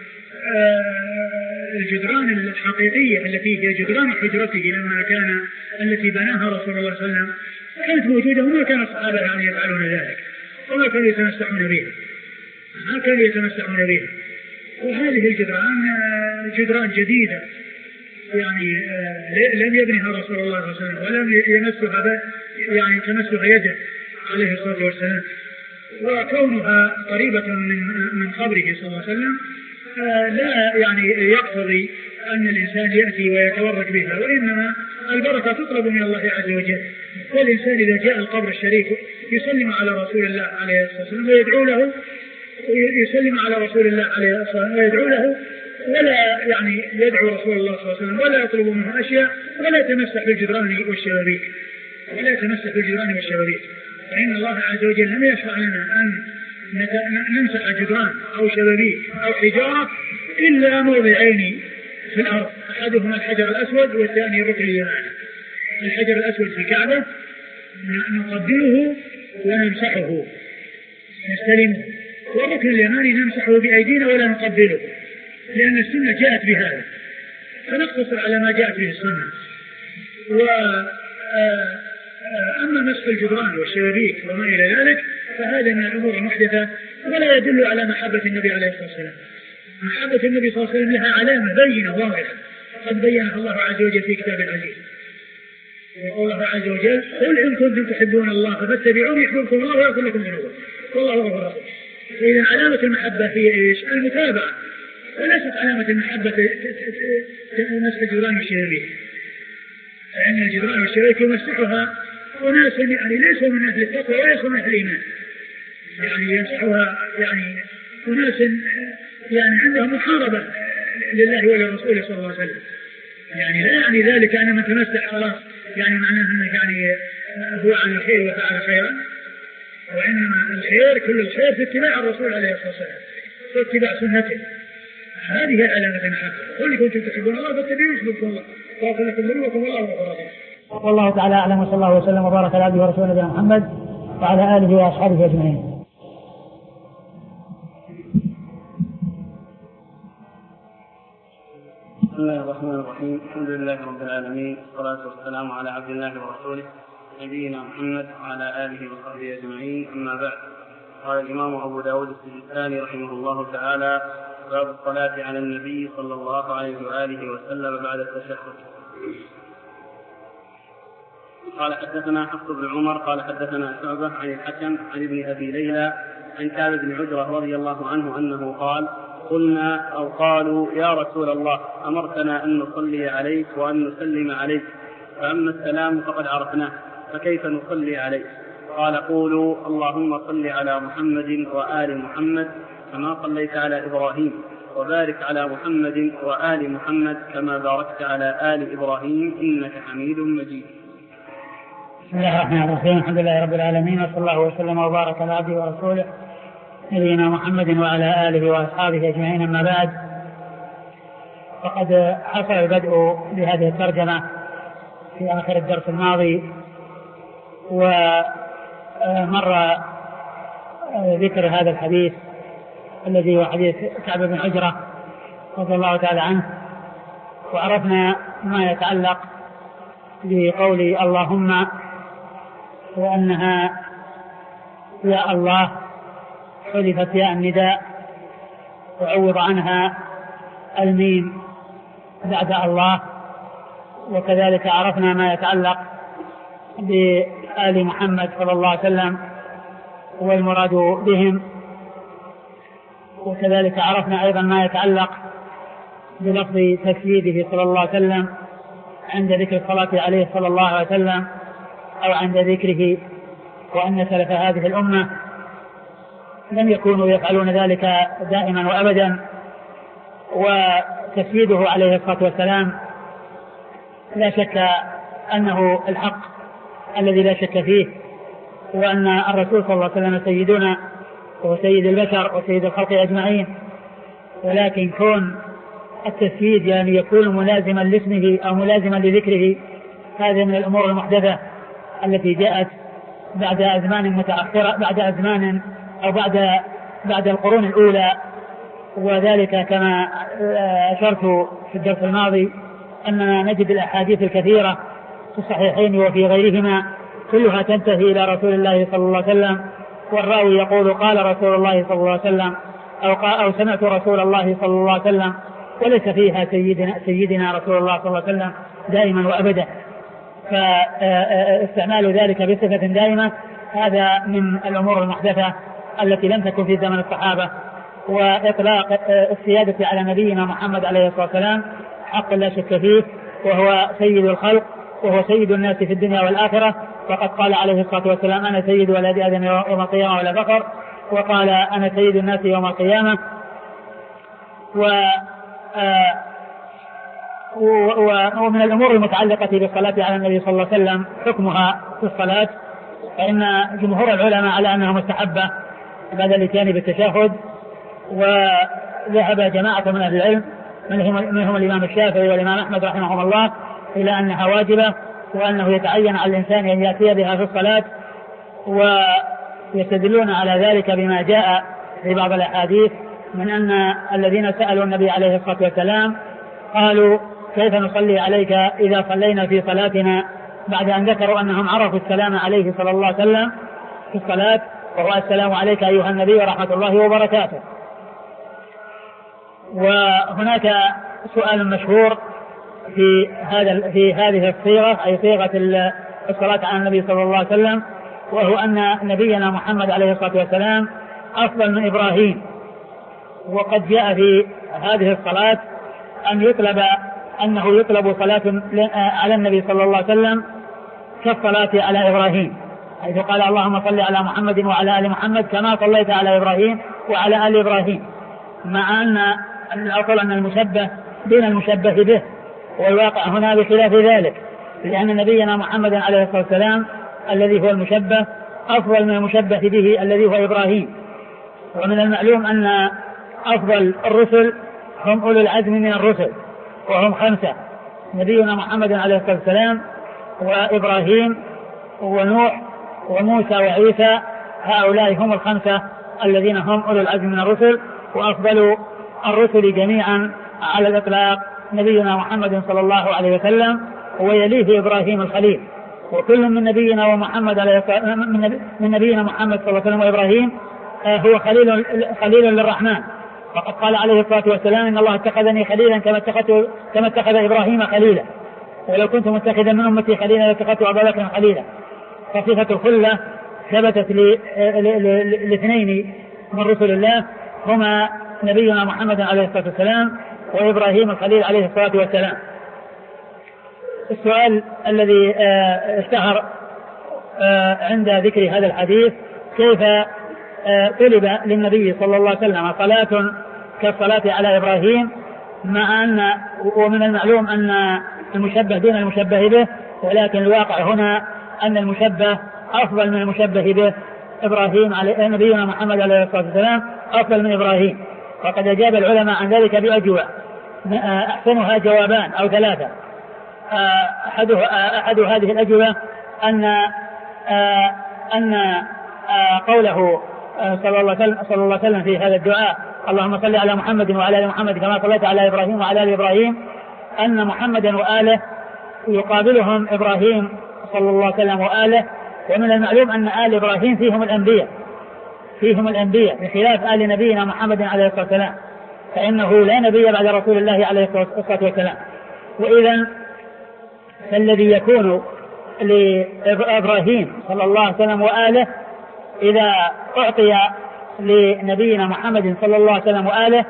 الجدران الحقيقية التي هي جدران حجرته لما كان التي بناها رسول الله صلى الله عليه وسلم كانت موجودة وما كان الصحابة يعني يفعلون ذلك وما كانوا يتمسحون بها ما كانوا يتمسحون بها وهذه الجدران جدران جديدة يعني لم يبنها رسول الله صلى الله عليه وسلم ولم يمسها يعني تمسها يده عليه الصلاة والسلام، وكونها قريبة من من قبره صلى الله عليه وسلم لا يعني يقتضي أن الإنسان يأتي ويتورك بها، وإنما البركة تطلب من الله عز وجل. والإنسان إذا جاء القبر الشريف يسلم على رسول الله عليه الصلاة والسلام ويدعو له يسلم على رسول الله عليه الصلاة والسلام ويدعو له ولا يعني يدعو رسول الله صلى الله عليه وسلم ولا يطلب منه أشياء ولا يتمسح بالجدران والشبابيك ولا يتمسح بالجدران والشبابيك، فإن الله عز وجل لم يشرع لنا أن نمسح جدران أو شبابيك أو حجارة إلا موضعين في الأرض، أحدهما الحجر الأسود والثاني الركن اليماني. الحجر الأسود في الكعبة نقبله ونمسحه نستلمه، والركن اليماني نمسحه بأيدينا ولا نقبله، لأن السنة جاءت بهذا، فنقتصر على ما جاءت به السنة. وأما مسح الجدران والشبابيك وما إلى ذلك فهذا من الأمور المحدثة ولا يدل على محبة النبي عليه الصلاة والسلام. محبة النبي صلى الله عليه وسلم لها علامة بينة واضحة قد بينها الله عز وجل في كتاب العزيز، يقول الله عز وجل: قل إن كنتم تحبون الله فاتبعوني يحببكم الله ويغفر لكم ذنوبكم والله غفور رحيم. فإذا علامة المحبة هي إيش؟ المتابعة، وليست علامة المحبة مسح الجدران والشبابيك، فإن الجدران والشبابيك يمسحها وناس يعني ليسوا من أهل التقوى وليسوا من أهل الإيمان، يعني يمسحها يعني وناس يعني عندهم محاربة لله ولرسوله صلى الله عليه وسلم. يعني لا يعني ذلك أن من تمسح خلاص يعني معناه أنه يعني هو عن الخير وفعل خيرا، وإنما الخير كل الخير في اتباع الرسول عليه الصلاة والسلام في اتباع سنته. هذه هي علامة المحبة. قل كنتم تحبون الله فاتبعوني يحببكم الله ويغفر لكم ذنوبكم والله غفور رحيم. والله تعالى أعلم، وصلى الله وسلم وبارك على عبده ورسوله نبينا محمد وعلى آله وأصحابه أجمعين. بسم الله الرحمن الرحيم. الحمد لله رب العالمين، والصلاة والسلام على عبد الله ورسوله نبينا محمد وعلى آله وصحبه أجمعين، أما بعد. قال الإمام أبو داود السجستاني رحمه الله تعالى: باب الصلاة على النبي صلى الله عليه وآله وسلم بعد التشهد. قال حدثنا حفص بن عمر قال حدثنا شعبة عن الحكم عن ابن أبي ليلى عن كعب بن عجرة رضي الله عنه أنه قال: قلنا أو قالوا يا رسول الله أمرتنا أن نصلي عليك وأن نسلم عليك، فأما السلام فقد عرفناه فكيف نصلي عليك؟ قال: قولوا اللهم صل على محمد وآل محمد كما صليت على إبراهيم، وبارك على محمد وآل محمد كما باركت على آل إبراهيم إنك حميد مجيد. بسم الله الرحمن الرحيم. الحمد لله رب العالمين، وصلى الله وسلم وبارك على عبده ورسوله نبينا محمد وعلى آله وأصحابه أجمعين، أما بعد. فقد حصل البدء بهذه الترجمة في آخر الدرس الماضي، ومر ذكر هذا الحديث الذي هو حديث كعب بن عجرة رضي الله تعالى عنه، وعرفنا ما يتعلق بقول اللهم، وأنها يا الله حذفت ياء النداء وعوض عنها الميم بعد الله. وكذلك عرفنا ما يتعلق بآل محمد صلى الله عليه وسلم والمراد بهم، وكذلك عرفنا أيضا ما يتعلق بلفظ تسييده صلى الله عليه وسلم عند ذكر الصلاة عليه صلى الله عليه وسلم أو عند ذكره، وأن سلف هذه الأمة لم يكونوا يفعلون ذلك دائما وأبدا. وتسييده عليه الصلاة والسلام لا شك أنه الحق الذي لا شك فيه، وأن الرسول صلى الله عليه وسلم سيدنا وهو سيد البشر وسيد الخلق أجمعين، ولكن كون التسييد يعني يكون ملازما لاسمه أو ملازما لذكره هذا من الأمور المحدثة التي جاءت بعد أزمان متأخرة، بعد أزمان أو بعد بعد القرون الأولى. وذلك كما أشرت في الدرس الماضي أننا نجد الأحاديث الكثيرة في الصحيحين وفي غيرهما كلها تنتهي إلى رسول الله صلى الله عليه وسلم، والراوي يقول قال رسول الله صلى الله عليه وسلم أو, أو سمعت رسول الله صلى الله عليه وسلم، وليس فيها سيدنا, سيدنا رسول الله صلى الله عليه وسلم دائما وأبدا. فاستعمال ذلك بصفة دائمة هذا من الأمور المحدثة التي لم تكن في زمن الصحابة. وإطلاق السيادة على نبينا محمد عليه الصلاة والسلام حق لا شك فيه، وهو سيد الخلق وهو سيد الناس في الدنيا والآخرة، وقد قال عليه الصلاة والسلام أنا سيد ولد آدم يوم القيامة ولا فخر، وقال أنا سيد الناس يوم القيامة. ومن الأمور المتعلقة بالصلاة على النبي صلى الله عليه وسلم حكمها في الصلاة، فإن جمهور العلماء على أنها مستحبة بعد الاتيان بالتشهد، وذهب جماعة من أهل العلم منهم الإمام الشافعي والإمام أحمد رحمهم الله إلى أنها واجبة، وأنه يتعين على الإنسان أن يأتي بها في الصلاة، ويستدلون على ذلك بما جاء في بعض الأحاديث من أن الذين سألوا النبي عليه الصلاة والسلام قالوا كيف نصلي عليك إذا صلينا في صلاتنا، بعد أن ذكروا أنهم عرفوا السلام عليه صلى الله عليه وسلم في الصلاة، وهو السلام عليك أيها النبي ورحمة الله وبركاته. وهناك سؤال مشهور في هذا في هذه الصيغة، أي صيغة الصلاة على النبي صلى الله عليه وسلم، وهو أن نبينا محمد عليه الصلاة والسلام أفضل من إبراهيم. وقد جاء في هذه الصلاة أن يطلب أنه يطلب صلاة على النبي صلى الله عليه وسلم كالصلاة على إبراهيم، حيث قال اللهم صل على محمد وعلى آل محمد كما صليت على إبراهيم وعلى آل إبراهيم، مع أن الأصل أن المشبه دون المشبه به، والواقع هنا بخلاف ذلك، لأن نبينا محمد عليه الصلاة والسلام الذي هو المشبه أفضل من المشبه به الذي هو إبراهيم. ومن المعلوم أن أفضل الرسل هم أولو العزم من الرسل، وهم خمسة: نبينا محمد عليه الصلاة والسلام وإبراهيم ونوح وموسى وعيسى، هؤلاء هم الخمسة الذين هم أولو العزم من الرسل. وأفضل الرسل جميعا على الإطلاق نبينا محمد صلى الله عليه وسلم، ويليه إبراهيم الخليل. وكل من نبينا ومحمد عليه من نبينا محمد صلى الله عليه وسلم وإبراهيم هو خليل خليل للرحمن، فقد قال عليه الصلاة والسلام إن الله اتخذني خليلا كما اتخذ كما اتخذ إبراهيم خليلا، ولو كنت متخذا من أمتي خليلا لاتخذت أبا بكر خليلا. فصفة الخلة ثبتت لاثنين من رسل الله، هما نبينا محمد عليه الصلاة والسلام وإبراهيم الخليل عليه الصلاة والسلام. السؤال الذي اشتهر عند ذكر هذا الحديث: كيف طلب للنبي صلى الله عليه وسلم صلاة كالصلاة على إبراهيم، مع أن ومن المعلوم أن المشبه دون المشبه به، ولكن الواقع هنا أن المشبه أفضل من المشبه به. إبراهيم عليه نبينا محمد عليه الصلاة والسلام أفضل من إبراهيم، وقد أجاب العلماء عن ذلك بأجوبة أحسنها جوابان أو ثلاثة. أحد أحد هذه الأجوبة أن أن قوله صلى الله عليه وسلم في هذا الدعاء اللهم صل على محمد وعلى آل محمد كما صليت على إبراهيم وعلى آل إبراهيم، أن محمدا وآله يقابلهم إبراهيم صلى الله عليه وسلم وآله. ومن المعلوم أن آل إبراهيم فيهم الأنبياء فيهم الأنبياء بخلاف آل نبينا محمد عليه الصلاة والسلام، فإنه لا نبي بعد رسول الله عليه الصلاة والسلام. وإذا فالذي يكون لإبراهيم صلى الله عليه وسلم وآله إذا أعطي لنبينا محمد صلى الله عليه وسلم وآله،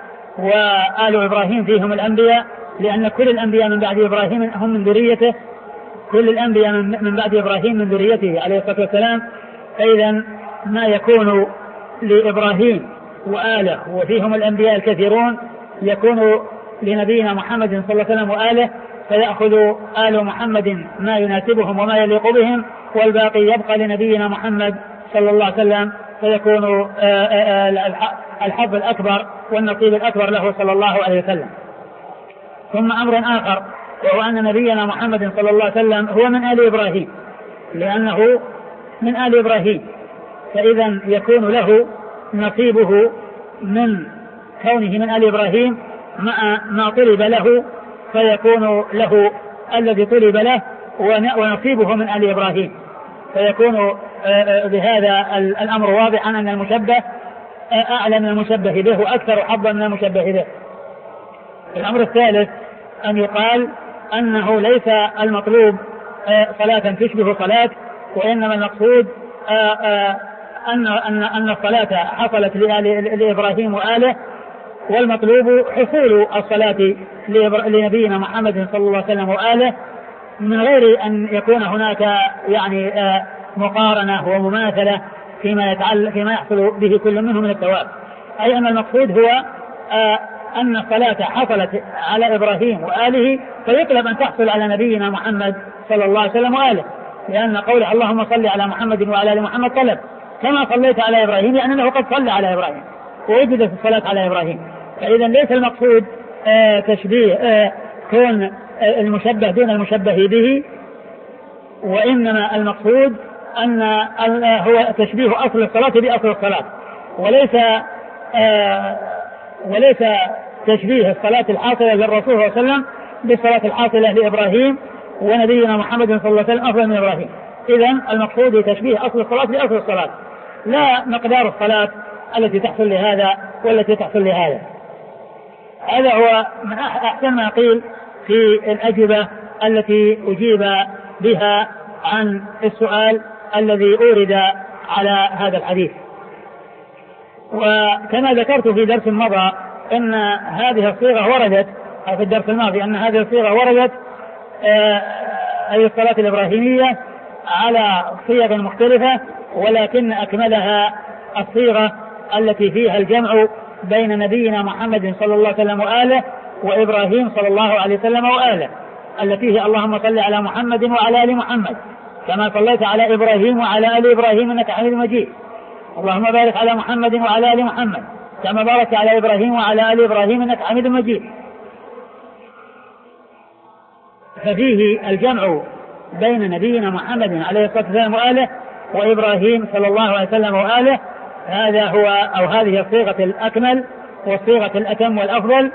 وآل إبراهيم فيهم الأنبياء، لأن كل الأنبياء من بعد إبراهيم هم من ذريته، كل الأنبياء من بعد إبراهيم من ذريته عليه الصلاة والسلام. فإذا ما يكون لإبراهيم وآله وفيهم الأنبياء الكثيرون يكون لنبينا محمد صلى الله عليه وسلم وآله، فيأخذ آل محمد ما يناسبهم وما يليق بهم، والباقي يبقى لنبينا محمد صلى الله عليه وسلم، فيكون الحظ الأكبر والنصيب الأكبر له صلى الله عليه وسلم. ثم أمر آخر، وهو أن نبينا محمد صلى الله عليه وسلم هو من آل إبراهيم، لأنه من آل إبراهيم، فإذا يكون له نصيبه من كونه من آل إبراهيم مع ما طلب له، فيكون له الذي طلب له ونصيبه من آل إبراهيم، فيكون بهذا الأمر واضحا أن المشبه أعلى من المشبه به وأكثر حظا من المشبه به. الأمر الثالث أن يقال أنه ليس المطلوب صلاة تشبه صلاة، وإنما المقصود أن أن الصلاة حصلت لإبراهيم وآله، والمطلوب حصول الصلاة لنبينا محمد صلى الله عليه وسلم وآله، من غير أن يكون هناك يعني مقارنة ومماثلة فيما يتعلق فيما يحصل به كل منهم من الثواب. أي أن المقصود هو أن الصلاة حصلت على إبراهيم وآله فيطلب أن تحصل على نبينا محمد صلى الله عليه وسلم وآله، لأن قوله اللهم صل على محمد وعلى آل محمد طلب كما صليت على إبراهيم، يعني أنه قد صلى على إبراهيم ووجدت الصلاة على إبراهيم. فإذا ليس المقصود آه تشبيه آه كون آه المشبه دون المشبه به، وإنما المقصود أن هو تشبيه أصل الصلاة بأصل الصلاة، وليس آه وليس تشبيه الصلاة الحاصلة للرسول صلى الله عليه وسلم بالصلاة الحاصلة لإبراهيم ونبينا محمد صلى الله عليه وسلم أفضل من إبراهيم. إذن المقصود تشبيه أصل الصلاة بأصل الصلاة، لا مقدار الصلاة التي تحصل لهذا والتي تحصل لهذا. هذا هو من أحسن ما قيل في الأجوبة التي أجيب بها عن السؤال الذي أورد على هذا الحديث. وكما ذكرت في درس مضى أن هذه الصيغة وردت، أو في الدرس الماضي أن هذه الصيغة وردت أي الصلاة الإبراهيمية على صيغ مختلفة، ولكن أكملها الصيغة التي فيها الجمع بين نبينا محمد صلى الله عليه وسلم وآله وإبراهيم صلى الله عليه وسلم وآله، التي هي اللهم صل على محمد وعلى آل محمد كما صليت على إبراهيم وعلى آل إبراهيم إنك حميد مجيد، اللهم بارك على محمد وعلى آل محمد كما باركت على إبراهيم وعلى آل إبراهيم إنك حميد مجيد. ففيه الجمع بين نبينا محمد عليه الصلاة والسلام وآله وإبراهيم صلى الله عليه وسلم وآله، هذا هو أو هذه الصيغة الأكمل والصيغة الأتم والأفضل.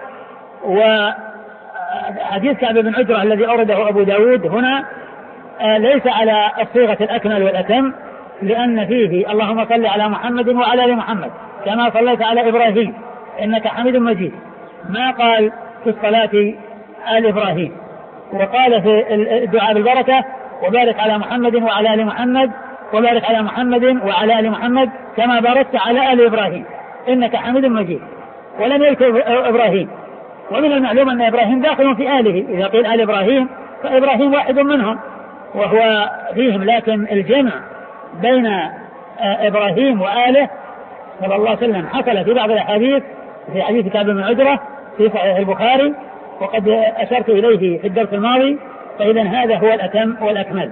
وحديث كعب بن عجرة الذي أورده أبو داود هنا ليس على الصيغة الأكمل والأتم، لأن فيه اللهم صل على محمد وعلى آل محمد كما صليت على إبراهيم إنك حميد مجيد، ما قال في الصلاة آل إبراهيم، وقال في الدعاء بالبركة وبارك على محمد وعلى آل محمد وبارك على محمد وعلى آل محمد كما باركت على آل إبراهيم إنك حميد مجيد، ولم يذكر إبراهيم. ومن المعلوم أن إبراهيم داخل في آله، إذا قيل آل إبراهيم فإبراهيم واحد منهم وهو فيهم، لكن الجمع بين إبراهيم وآله صلى الله عليه وسلم حصل في بعض الأحاديث، في حديث كعب بن عجرة في صحيح البخاري وقد أشرت إليه في الدرس الماضي، فإذا هذا هو الأتم والأكمل.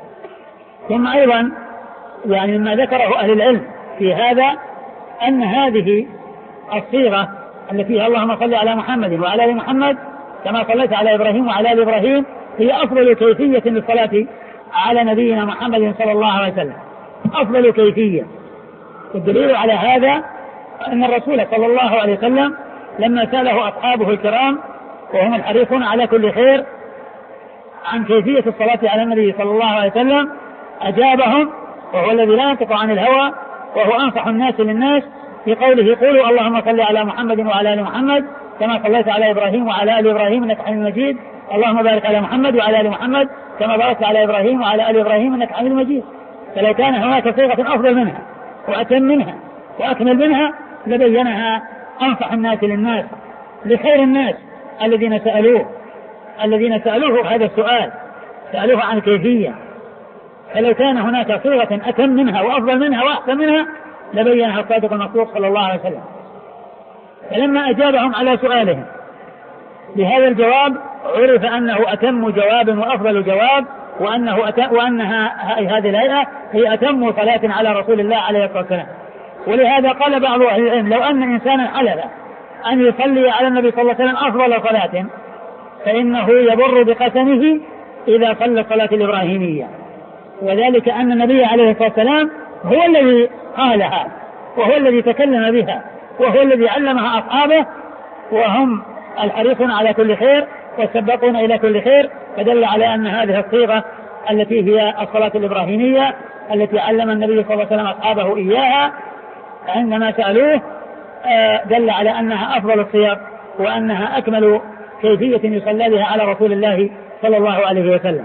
ثم أيضا يعني مما ذكره أهل العلم في هذا أن هذه الصيغة التي هي اللهم صل على محمد وعلى آل محمد كما صليت على إبراهيم وعلى آل إبراهيم هي أفضل كيفية للصلاة على نبينا محمد صلى الله عليه وسلم، أفضل كيفية. والدليل على هذا أن الرسول صلى الله عليه وسلم لما سأله أصحابه الكرام وهم الحريصون على كل خير عن كيفية الصلاة على النبي صلى الله عليه وسلم أجابهم، وهو الذي لا ينطق عن الهوى وهو أنصح الناس للناس، في قوله قولوا اللهم صل على محمد وعلى آل محمد كما صليت على إبراهيم وعلى آل إبراهيم إنك حميد مجيد، اللهم بارك على محمد وعلى آل محمد كما باركت على إبراهيم وعلى آل إبراهيم إنك حميد مجيد. فلو كان هناك صيغة أفضل منها وأتم منها وأكمل منها لبينها أنصح الناس للناس لخير الناس الذين سألوه الذين سألوه هذا السؤال، سألوه عن كيفية. فلو كان هناك صيغة أتم منها وأفضل منها وأحسن منها لبينها الصادق المصدوق صلى الله عليه وسلم. فلما أجابهم على سؤالهم بهذا الجواب عرف أنه أتم جواب وأفضل جواب، وأنه أتم وأنها هذه الهيئة هي أتم صلاة على رسول الله عليه الصلاة والسلام. ولهذا قال بعض أهل العلم لو أن إنسانا حلف أن يصلي على النبي صلى الله عليه وسلم أفضل صلاة فإنه يبر بقسمه إذا صلى الصلاة الإبراهيمية، وذلك أن النبي عليه الصلاة والسلام هو الذي قالها وهو الذي تكلم بها وهو الذي علمها أصحابه، وهم الحريصون على كل خير والسباقون إلى كل خير، فدل على أن هذه الصيغة التي هي الصلاة الإبراهيمية التي علم النبي صلى الله عليه وسلم أصحابه إياها عندما سألوه دل على أنها أفضل الصيغ وأنها أكمل كيفية يصلى بها على رسول الله صلى الله عليه وسلم.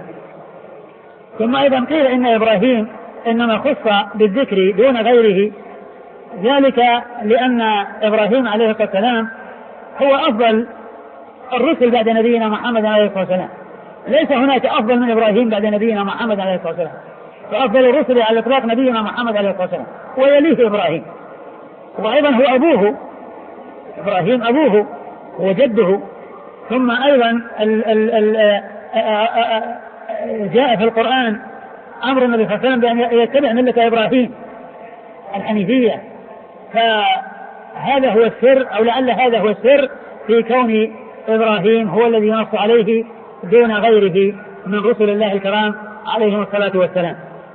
ثم أيضا قيل إن إبراهيم إنما خص بالذكر دون غيره، ذلك لأن إبراهيم عليه الصلاة والسلام هو أفضل الرسل بعد نبينا محمد عليه الصلاة والسلام، ليس هناك أفضل من إبراهيم بعد نبينا محمد عليه الصلاة والسلام، فأفضل الرسل على الإطلاق نبينا محمد عليه الصلاة والسلام ويليه إبراهيم، وأيضا هو أبوه إبراهيم أبوه هو جده. ثم أيضا ال ال ال جاء في القرآن أمر النبي صلى الله عليه وسلم بأن يتبع ملة إبراهيم الحنيفية، فهذا هو السر، أو لعل هذا هو السر في كون إبراهيم هو الذي ينص عليه دون غيره من رسل الله الكرام عليهم الصلاة والسلام.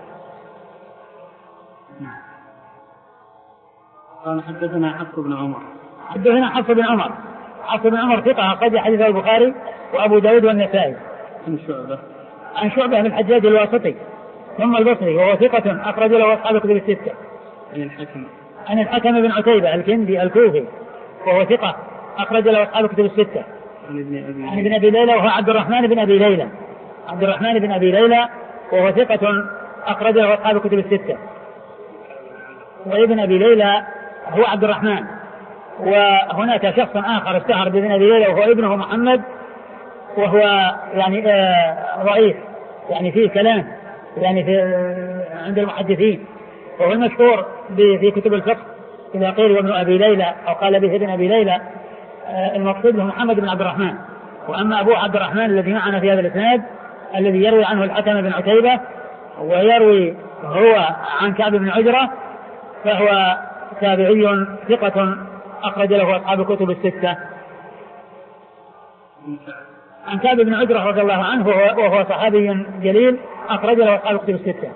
قال حدثنا حفص بن عمر. حدثنا حفص بن عمر. حفص بن عمر ثقة أخرج حديثه البخاري وأبو داود والنسائي. عن شعبة. عن شعبة بن الحجاج الواسطي ثم البصري وهو ثقة أخرج له أصحاب الكتب الستة. عن الحكم. عن الحكم بن عتيبة الكندي الكوفي وهو ثقة أخرج له أصحاب الكتب الستة. عن ابن أبي عن ابن أبي ليلى وهو عبد الرحمن بن أبي ليلى. عبد الرحمن بن أبي ليلى وهو ثقة أخرج له أصحاب الكتب الستة. وابن أبي ليلى هو عبد الرحمن، وهناك شخص آخر اشتهر بابن أبي ليلى وهو ابنه محمد، وهو يعني آه ضعيف يعني فيه كلام يعني في آه عند المحدثين، وهو المشهور في كتب الفقه إذا قيل وابن أبي ليلى أو قال به ابن أبي ليلى آه المقصود به محمد بن عبد الرحمن. وأما أبو عبد الرحمن الذي معنا في هذا الإسناد الذي يروي عنه الحكم بن عتيبة ويروي هو عن كعب بن عجرة فهو تابعي ثقة أخرج له أصحاب الكتب الستة. عن كعب بن عجرة رضي الله عنه وهو صحابي جليل أخرج له أصحاب الكتب الستة.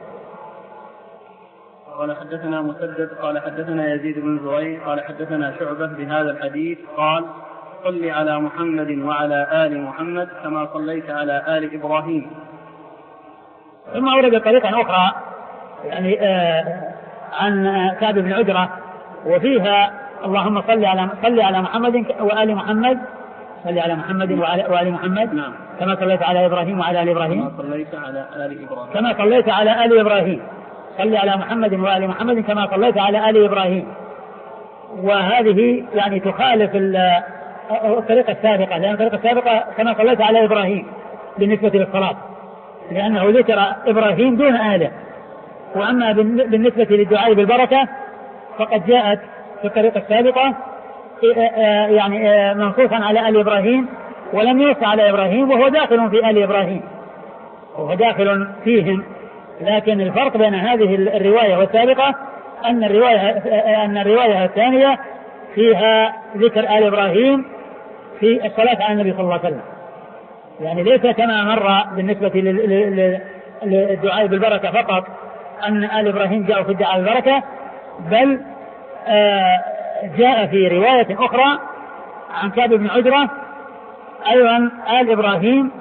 قال حدثنا مسدد قال حدثنا يزيد بن زريع قال حدثنا شعبة بهذا الحديث قال صل على محمد وعلى آل محمد كما صليت على آل إبراهيم. ثم أورد طريقا أخرى يعني آه عن كعب بن عجرة وفيها اللهم صل على صل على محمد وآل محمد صل على محمد وآل محمد نعم. كما صليت على إبراهيم وعلى آل إبراهيم كما صليت على آل إبراهيم كما صليت على آل إبراهيم صل على محمد وآل محمد كما صليت على آل إبراهيم. وهذه يعني تخالف الطريقة السابقة، لأن الطريقة السابقة كما صليت على إبراهيم بالنسبة للصلاة، لأنه ذكر إبراهيم دون آله. وأما بالنسبة للدعاء بالبركة فقد جاءت في الطريقة السابقة يعني منصوصا على آل إبراهيم ولم ينص على إبراهيم وهو داخل في آل إبراهيم وهو داخل فيهم. لكن الفرق بين هذه الرواية والسابقة أن الرواية أن الرواية الثانية فيها ذكر آل إبراهيم في الصلاة على النبي صلى الله عليه وسلم، يعني ليس كما مر بالنسبة للدعاء بالبركة فقط أن آل إبراهيم جاءوا في الدعاء بالبركة، بل آه جاء في رواية أخرى عن كعب بن عجرة أيضا آل إبراهيم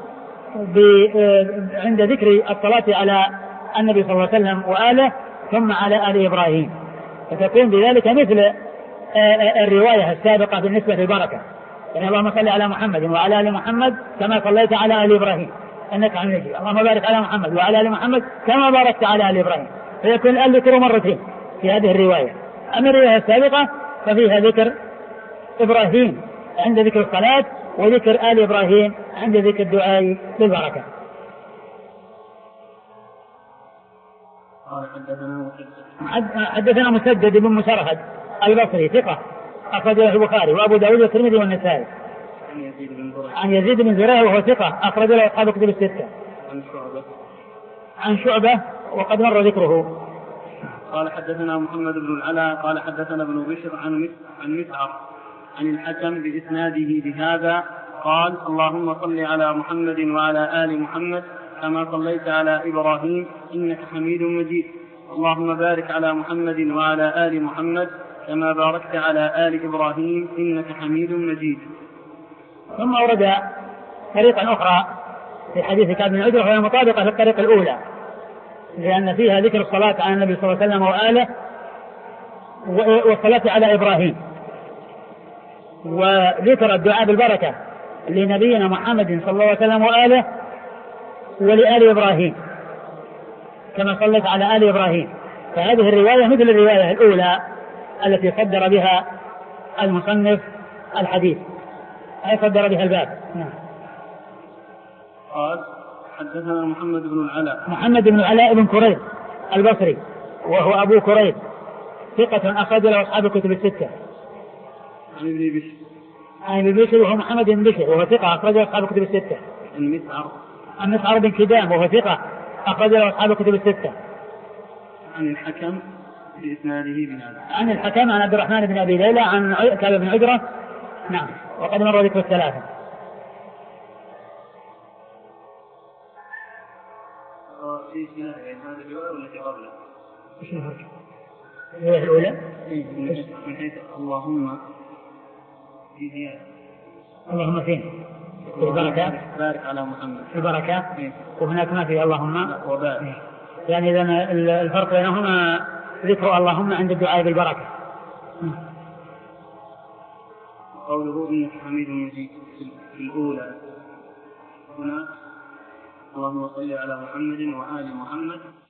عند ذكر الصلاة على النبي صلى الله عليه وسلم وآله ثم على آل إبراهيم، فتكون بذلك مثل آه الرواية السابقة بالنسبة للبركة، يعني اللهم صل على محمد وعلى آل محمد كما صليت على آل إبراهيم أنك حميد مجيد، اللهم بارك على محمد وعلى آل محمد كما باركت على آل إبراهيم، فيكون الآل ذكر مرتين في هذه الرواية. أما الرواية السابقة ففيها ذكر إبراهيم عند ذكر الصلاة وذكر آل إبراهيم عند ذكر الدعاء بالبركة. حدثنا مسدد بن مسرهد البصري ثقة أخرج له البخاري وأبو داود والترمذي والنسائي. عن يزيد بن زريع وهو ثقة أخرج له أصحاب الكتب الستة. عن شعبة. عن شعبة وقد مر ذكره. قال حدثنا محمد بن العلاء قال حدثنا ابن بشر عن عن مسعر عن الحكم بإسناده بهذا قال اللهم صل على محمد وعلى آل محمد كما صليت على إبراهيم إنك حميد مجيد، اللهم بارك على محمد وعلى آل محمد كما باركت على آل إبراهيم إنك حميد مجيد. ثم أورد طريقا أخرى في حديث كعب بن عجرة وهي مطابقة للطريقة الأولى، لأن فيها ذكر الصلاة على النبي صلى الله عليه وسلم وآله والصلاة على إبراهيم، وذكر الدعاء بالبركة لنبينا محمد صلى الله عليه وسلم وآله ولآل إبراهيم كما صلت على آل إبراهيم. فهذه الرواية مثل الرواية الأولى التي صدر بها المصنف الحديث أي صدر بها الباب. نعم. قال حدثنا محمد بن العلاء محمد بن العلاء بن كريب البصري وهو أبو كريب ثقة أخرج له أصحاب الكتب الستة. عن ابن بشر عن ابي بشر وهو محمد بن بشر وهو ثقة أخرجه أصحاب الكتب الستة. المسعر عن مسعر بن كدام وهو ثقة أخرجه أصحاب الكتب الستة. عن الحكم بإسناده بهذا. عن الحكم عن عبد الرحمن بن أبي ليلى عن كعب بن عجرة. نعم وقد مر ذكر الثلاثة. في سنة هذا الرواية والتي قبله. إيش الفرق؟ الرواية الأولى من حيث اللهم في زيادة. اللهم فين؟ في البركات. بارك على محمد. في البركات. وهناك ما في اللهم وبارك. يعني إذن الفرق بينهما ذكر اللهم عند الدعاء بالبركة. قوله إنك حميد مجيد في الأولى هنا اللهم صل على محمد وآل محمد